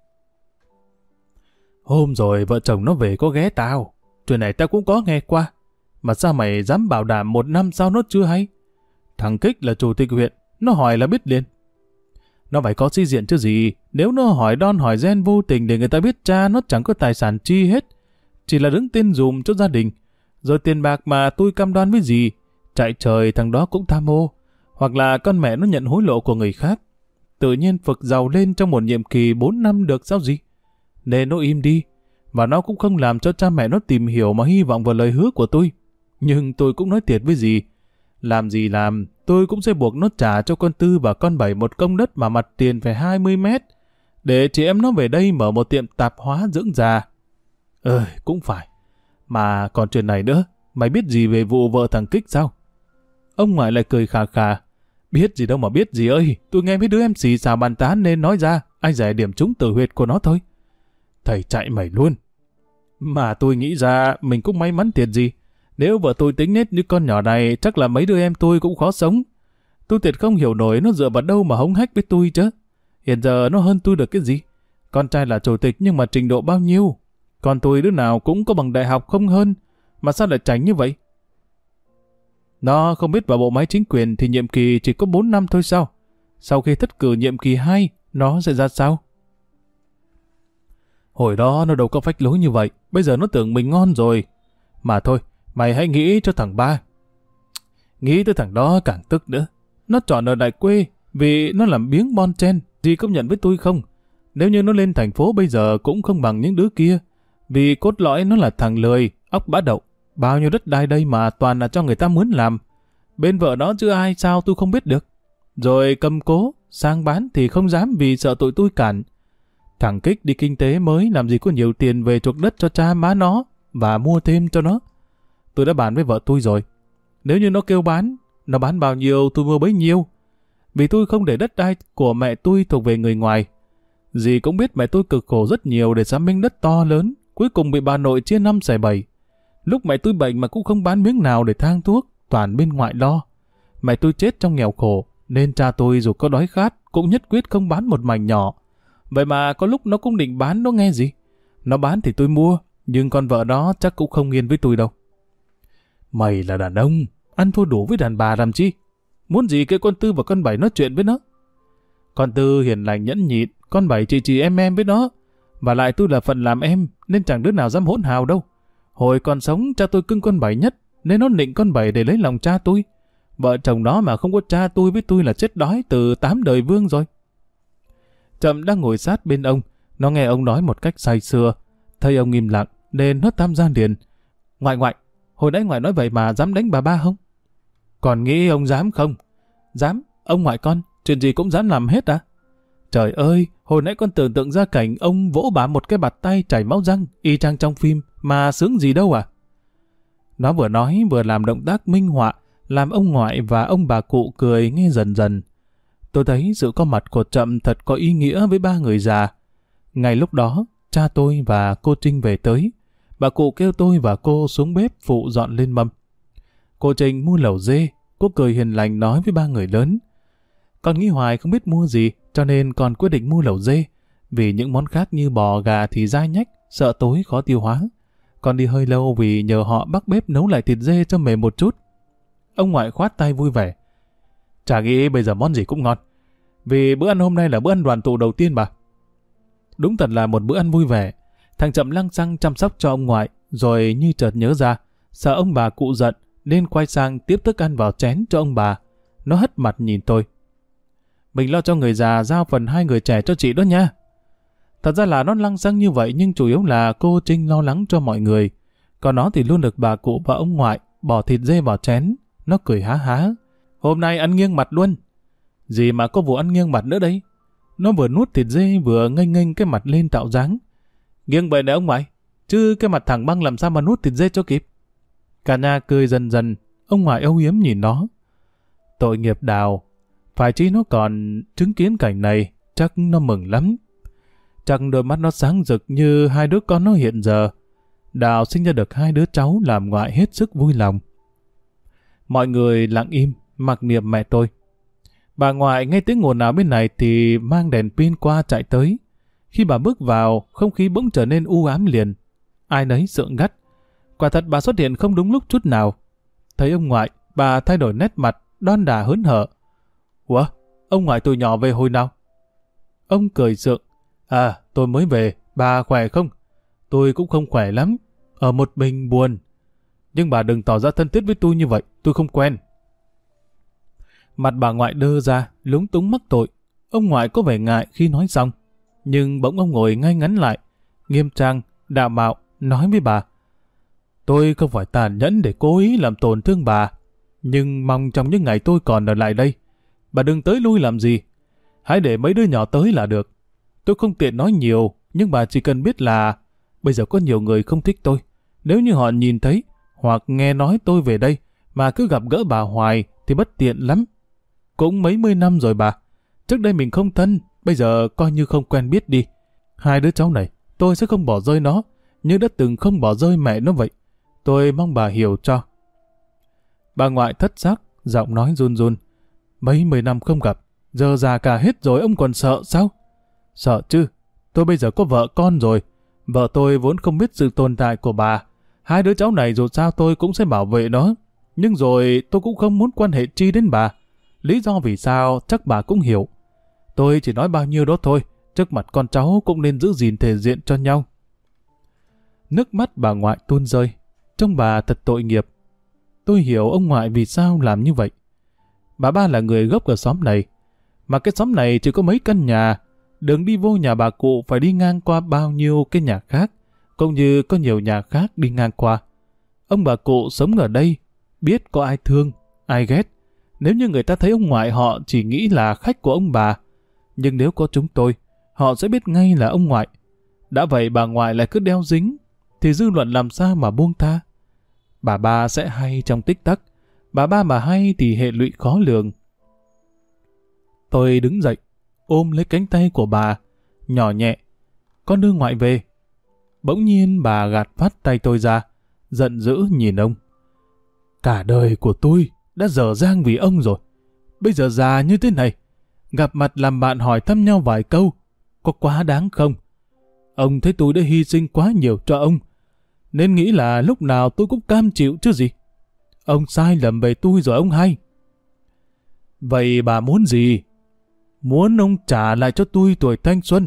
Hôm rồi vợ chồng nó về có ghé tao. Chuyện này tao cũng có nghe qua. Mà sao mày dám bảo đảm 1 năm sau nó chưa hay? Thằng Kích là chủ tịch huyện, nó hỏi là biết liền. Nó phải có sĩ diện chứ gì. Nếu nó hỏi đon hỏi gen vô tình để người ta biết cha nó chẳng có tài sản chi hết, chỉ là đứng tên dùm cho gia đình. Rồi tiền bạc mà tôi cam đoan với gì, chạy trời thằng đó cũng tham ô, hoặc là con mẹ nó nhận hối lộ của người khác. Tự nhiên phực giàu lên trong một nhiệm kỳ 4 năm được sao gì? Nên nó im đi, và nó cũng không làm cho cha mẹ nó tìm hiểu mà hy vọng vào lời hứa của tôi. Nhưng tôi cũng nói thiệt với dì, làm gì làm, tôi cũng sẽ buộc nó trả cho con Tư và con Bảy một công đất mà mặt tiền phải 20 mét, để chị em nó về đây mở một tiệm tạp hóa dưỡng già. Cũng phải. Mà còn chuyện này nữa, mày biết gì về vụ vợ thằng Kích sao? Ông ngoại lại cười khà khà. Biết gì đâu mà biết gì ơi, tôi nghe mấy đứa em xì xào bàn tán nên nói ra, ai rẻ điểm trúng tử huyệt của nó thôi. Thầy chạy mày luôn. Mà tôi nghĩ ra mình cũng may mắn thiệt gì. Nếu vợ tôi tính nết như con nhỏ này, chắc là mấy đứa em tôi cũng khó sống. Tôi thiệt không hiểu nổi nó dựa vào đâu mà hống hách với tôi chứ. Hiện giờ nó hơn tôi được cái gì? Con trai là chủ tịch nhưng mà trình độ bao nhiêu? Còn tôi đứa nào cũng có bằng đại học không hơn. Mà sao lại tránh như vậy? Nó không biết vào bộ máy chính quyền thì nhiệm kỳ chỉ có 4 năm thôi sao? Sau khi thất cử nhiệm kỳ 2, nó sẽ ra sao? Hồi đó nó đâu có phách lối như vậy. Bây giờ nó tưởng mình ngon rồi. Mà thôi, mày hãy nghĩ cho thằng Ba. Nghĩ tới thằng đó càng tức nữa. Nó chọn ở đại quê vì nó làm biếng bon chen. Dì công nhận với tôi không? Nếu như nó lên thành phố bây giờ cũng không bằng những đứa kia. Vì cốt lõi nó là thằng lười, óc bã đậu. Bao nhiêu đất đai đây mà toàn là cho người ta mướn làm. Bên vợ nó chứ ai sao tôi không biết được. Rồi cầm cố, sang bán thì không dám vì sợ tụi tôi cản. Thằng Kích đi kinh tế mới làm gì có nhiều tiền về chuộc đất cho cha má nó và mua thêm cho nó. Tôi đã bàn với vợ tôi rồi. Nếu như nó kêu bán, nó bán bao nhiêu tôi mua bấy nhiêu. Vì tôi không để đất đai của mẹ tôi thuộc về người ngoài. Dì cũng biết mẹ tôi cực khổ rất nhiều để sắm miếng đất to lớn, cuối cùng bị bà nội chia 5/7. Lúc mẹ tôi bệnh mà cũng không bán miếng nào để thang thuốc, toàn bên ngoại lo. Mẹ tôi chết trong nghèo khổ, nên cha tôi dù có đói khát cũng nhất quyết không bán một mảnh nhỏ. Vậy mà có lúc nó cũng định bán, nó nghe gì? Nó bán thì tôi mua, nhưng con vợ đó chắc cũng không yên với tôi đâu. Mày là đàn ông, ăn thua đủ với đàn bà làm chi? Muốn gì cái con Tư và con Bảy nói chuyện với nó? Con Tư hiền lành nhẫn nhịn, con Bảy chị em với nó. Và lại tôi là phận làm em, nên chẳng đứa nào dám hỗn hào đâu. Hồi còn sống cha tôi cưng con Bảy nhất, nên nó nịnh con Bảy để lấy lòng cha tôi. Vợ chồng nó mà không có cha tôi với tôi là chết đói từ 8 đời vương rồi. Trậm đang ngồi sát bên ông, nó nghe ông nói một cách say sưa. Thấy ông im lặng, nên nó tam gian liền. Ngoại, hồi nãy ngoại nói vậy mà dám đánh bà Ba không? Còn nghĩ ông dám không? Dám, ông ngoại con, chuyện gì cũng dám làm hết à? Trời ơi, hồi nãy con tưởng tượng ra cảnh ông vỗ bà một cái bạt tay chảy máu răng, y chang trong phim, mà sướng gì đâu à? Nó vừa nói vừa làm động tác minh họa, làm ông ngoại và ông bà cụ cười nghe dần dần. Tôi thấy sự có mặt của Trậm thật có ý nghĩa với 3 người già. Ngay lúc đó, cha tôi và cô Trinh về tới. Bà cụ kêu tôi và cô xuống bếp phụ dọn lên mâm. Cô Trinh mua lẩu dê, cô cười hiền lành nói với 3 người lớn. Con nghĩ hoài không biết mua gì, cho nên con quyết định mua lẩu dê. Vì những món khác như bò, gà thì dai nhách, sợ tối khó tiêu hóa. Con đi hơi lâu vì nhờ họ bắc bếp nấu lại thịt dê cho mềm một chút. Ông ngoại khoát tay vui vẻ. Chả nghĩ bây giờ món gì cũng ngon. Vì bữa ăn hôm nay là bữa ăn đoàn tụ đầu tiên bà. Đúng thật là một bữa ăn vui vẻ. Thằng Chậm lăng xăng chăm sóc cho ông ngoại, rồi như chợt nhớ ra, sợ ông bà cụ giận, nên quay sang tiếp thức ăn vào chén cho ông bà. Nó hất mặt nhìn tôi. Mình lo cho người già, giao phần 2 người trẻ cho chị đó nha. Thật ra là nó lăng xăng như vậy, nhưng chủ yếu là cô Trinh lo lắng cho mọi người. Còn nó thì luôn được bà cụ và ông ngoại bỏ thịt dê vào chén. Nó cười há há. Hôm nay ăn nghiêng mặt luôn. Gì mà có vụ ăn nghiêng mặt nữa đấy. Nó vừa nuốt thịt dê vừa nghênh nghênh cái mặt lên tạo dáng. Nghiêng vậy này ông ngoại, chứ cái mặt thẳng băng làm sao mà nuốt thịt dê cho kịp. Cả nhà cười dần dần. Ông ngoại âu yếm nhìn nó. Tội nghiệp Đào. Phải chi nó còn chứng kiến cảnh này, chắc nó mừng lắm. Chắc đôi mắt nó sáng rực như 2 đứa con nó hiện giờ. Đào sinh ra được 2 đứa cháu làm ngoại hết sức vui lòng. Mọi người lặng im, mặc niệm mẹ tôi. Bà ngoại nghe tiếng ồn ào bên này thì mang đèn pin qua chạy tới. Khi bà bước vào, không khí bỗng trở nên u ám liền. Ai nấy sượng ngắt. Quả thật bà xuất hiện không đúng lúc chút nào. Thấy ông ngoại, bà thay đổi nét mặt, đon đà hớn hở. Ủa, ông ngoại tôi nhỏ về hồi nào? Ông cười sượng. À, tôi mới về, bà khỏe không? Tôi cũng không khỏe lắm, ở một mình buồn. Nhưng bà đừng tỏ ra thân thiết với tôi như vậy, tôi không quen. Mặt bà ngoại đơ ra, lúng túng mắc tội. Ông ngoại có vẻ ngại khi nói xong. Nhưng bỗng ông ngồi ngay ngắn lại, nghiêm trang, đạo mạo, nói với bà. Tôi không phải tàn nhẫn để cố ý làm tổn thương bà. Nhưng mong trong những ngày tôi còn ở lại đây, bà đừng tới lui làm gì. Hãy để mấy đứa nhỏ tới là được. Tôi không tiện nói nhiều, nhưng bà chỉ cần biết là bây giờ có nhiều người không thích tôi. Nếu như họ nhìn thấy hoặc nghe nói tôi về đây mà cứ gặp gỡ bà hoài thì bất tiện lắm. Cũng mấy mươi năm rồi bà. Trước đây mình không thân, bây giờ coi như không quen biết đi. 2 đứa cháu này, tôi sẽ không bỏ rơi nó, như đã từng không bỏ rơi mẹ nó vậy. Tôi mong bà hiểu cho. Bà ngoại thất sắc, giọng nói run run. Mấy mươi năm không gặp, giờ già cả hết rồi ông còn sợ sao? Sợ chứ, tôi bây giờ có vợ con rồi. Vợ tôi vốn không biết sự tồn tại của bà. 2 đứa cháu này dù sao tôi cũng sẽ bảo vệ nó. Nhưng rồi tôi cũng không muốn quan hệ chi đến bà. Lý do vì sao chắc bà cũng hiểu. Tôi chỉ nói bao nhiêu đó thôi, trước mặt con cháu cũng nên giữ gìn thể diện cho nhau. Nước mắt bà ngoại tuôn rơi, trông bà thật tội nghiệp. Tôi hiểu ông ngoại vì sao làm như vậy. Bà ba là người gốc ở xóm này, mà cái xóm này chỉ có mấy căn nhà. Đường đi vô nhà bà cụ phải đi ngang qua bao nhiêu cái nhà khác, cũng như có nhiều nhà khác đi ngang qua. Ông bà cụ sống ở đây, biết có ai thương, ai ghét. Nếu như người ta thấy ông ngoại họ chỉ nghĩ là khách của ông bà. Nhưng nếu có chúng tôi, họ sẽ biết ngay là ông ngoại. Đã vậy bà ngoại lại cứ đeo dính, thì dư luận làm sao mà buông tha. Bà ba sẽ hay trong tích tắc, bà ba mà hay thì hệ lụy khó lường. Tôi đứng dậy, ôm lấy cánh tay của bà, nhỏ nhẹ. Con đưa ngoại về. Bỗng nhiên bà gạt phát tay tôi ra, giận dữ nhìn ông. Cả đời của tôi đã dở dang vì ông rồi. Bây giờ già như thế này, gặp mặt làm bạn hỏi thăm nhau vài câu, có quá đáng không? Ông thấy tôi đã hy sinh quá nhiều cho ông, nên nghĩ là lúc nào tôi cũng cam chịu chứ gì. Ông sai lầm về tôi rồi ông hay. Vậy bà muốn gì? Muốn ông trả lại cho tôi tuổi thanh xuân.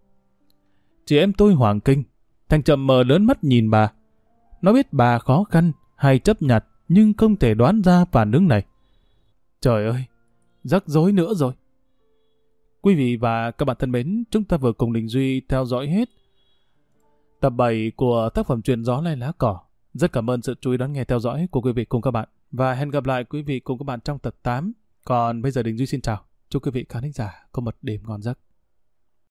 Chị em tôi hoảng kinh, Thằng Chậm mở lớn mắt nhìn bà. Nó biết bà khó khăn hay chấp nhặt, nhưng không thể đoán ra phản ứng này. Trời ơi, rắc rối nữa rồi. Quý vị và các bạn thân mến, chúng ta vừa cùng Đình Duy theo dõi hết tập 7 của tác phẩm Chuyện Gió Lay Lá Cỏ. Rất cảm ơn sự chú ý đón nghe theo dõi của quý vị cùng các bạn. Và hẹn gặp lại quý vị cùng các bạn trong tập 8. Còn bây giờ Đình Duy xin chào. Chúc quý vị khán thính giả có một đêm ngon giấc.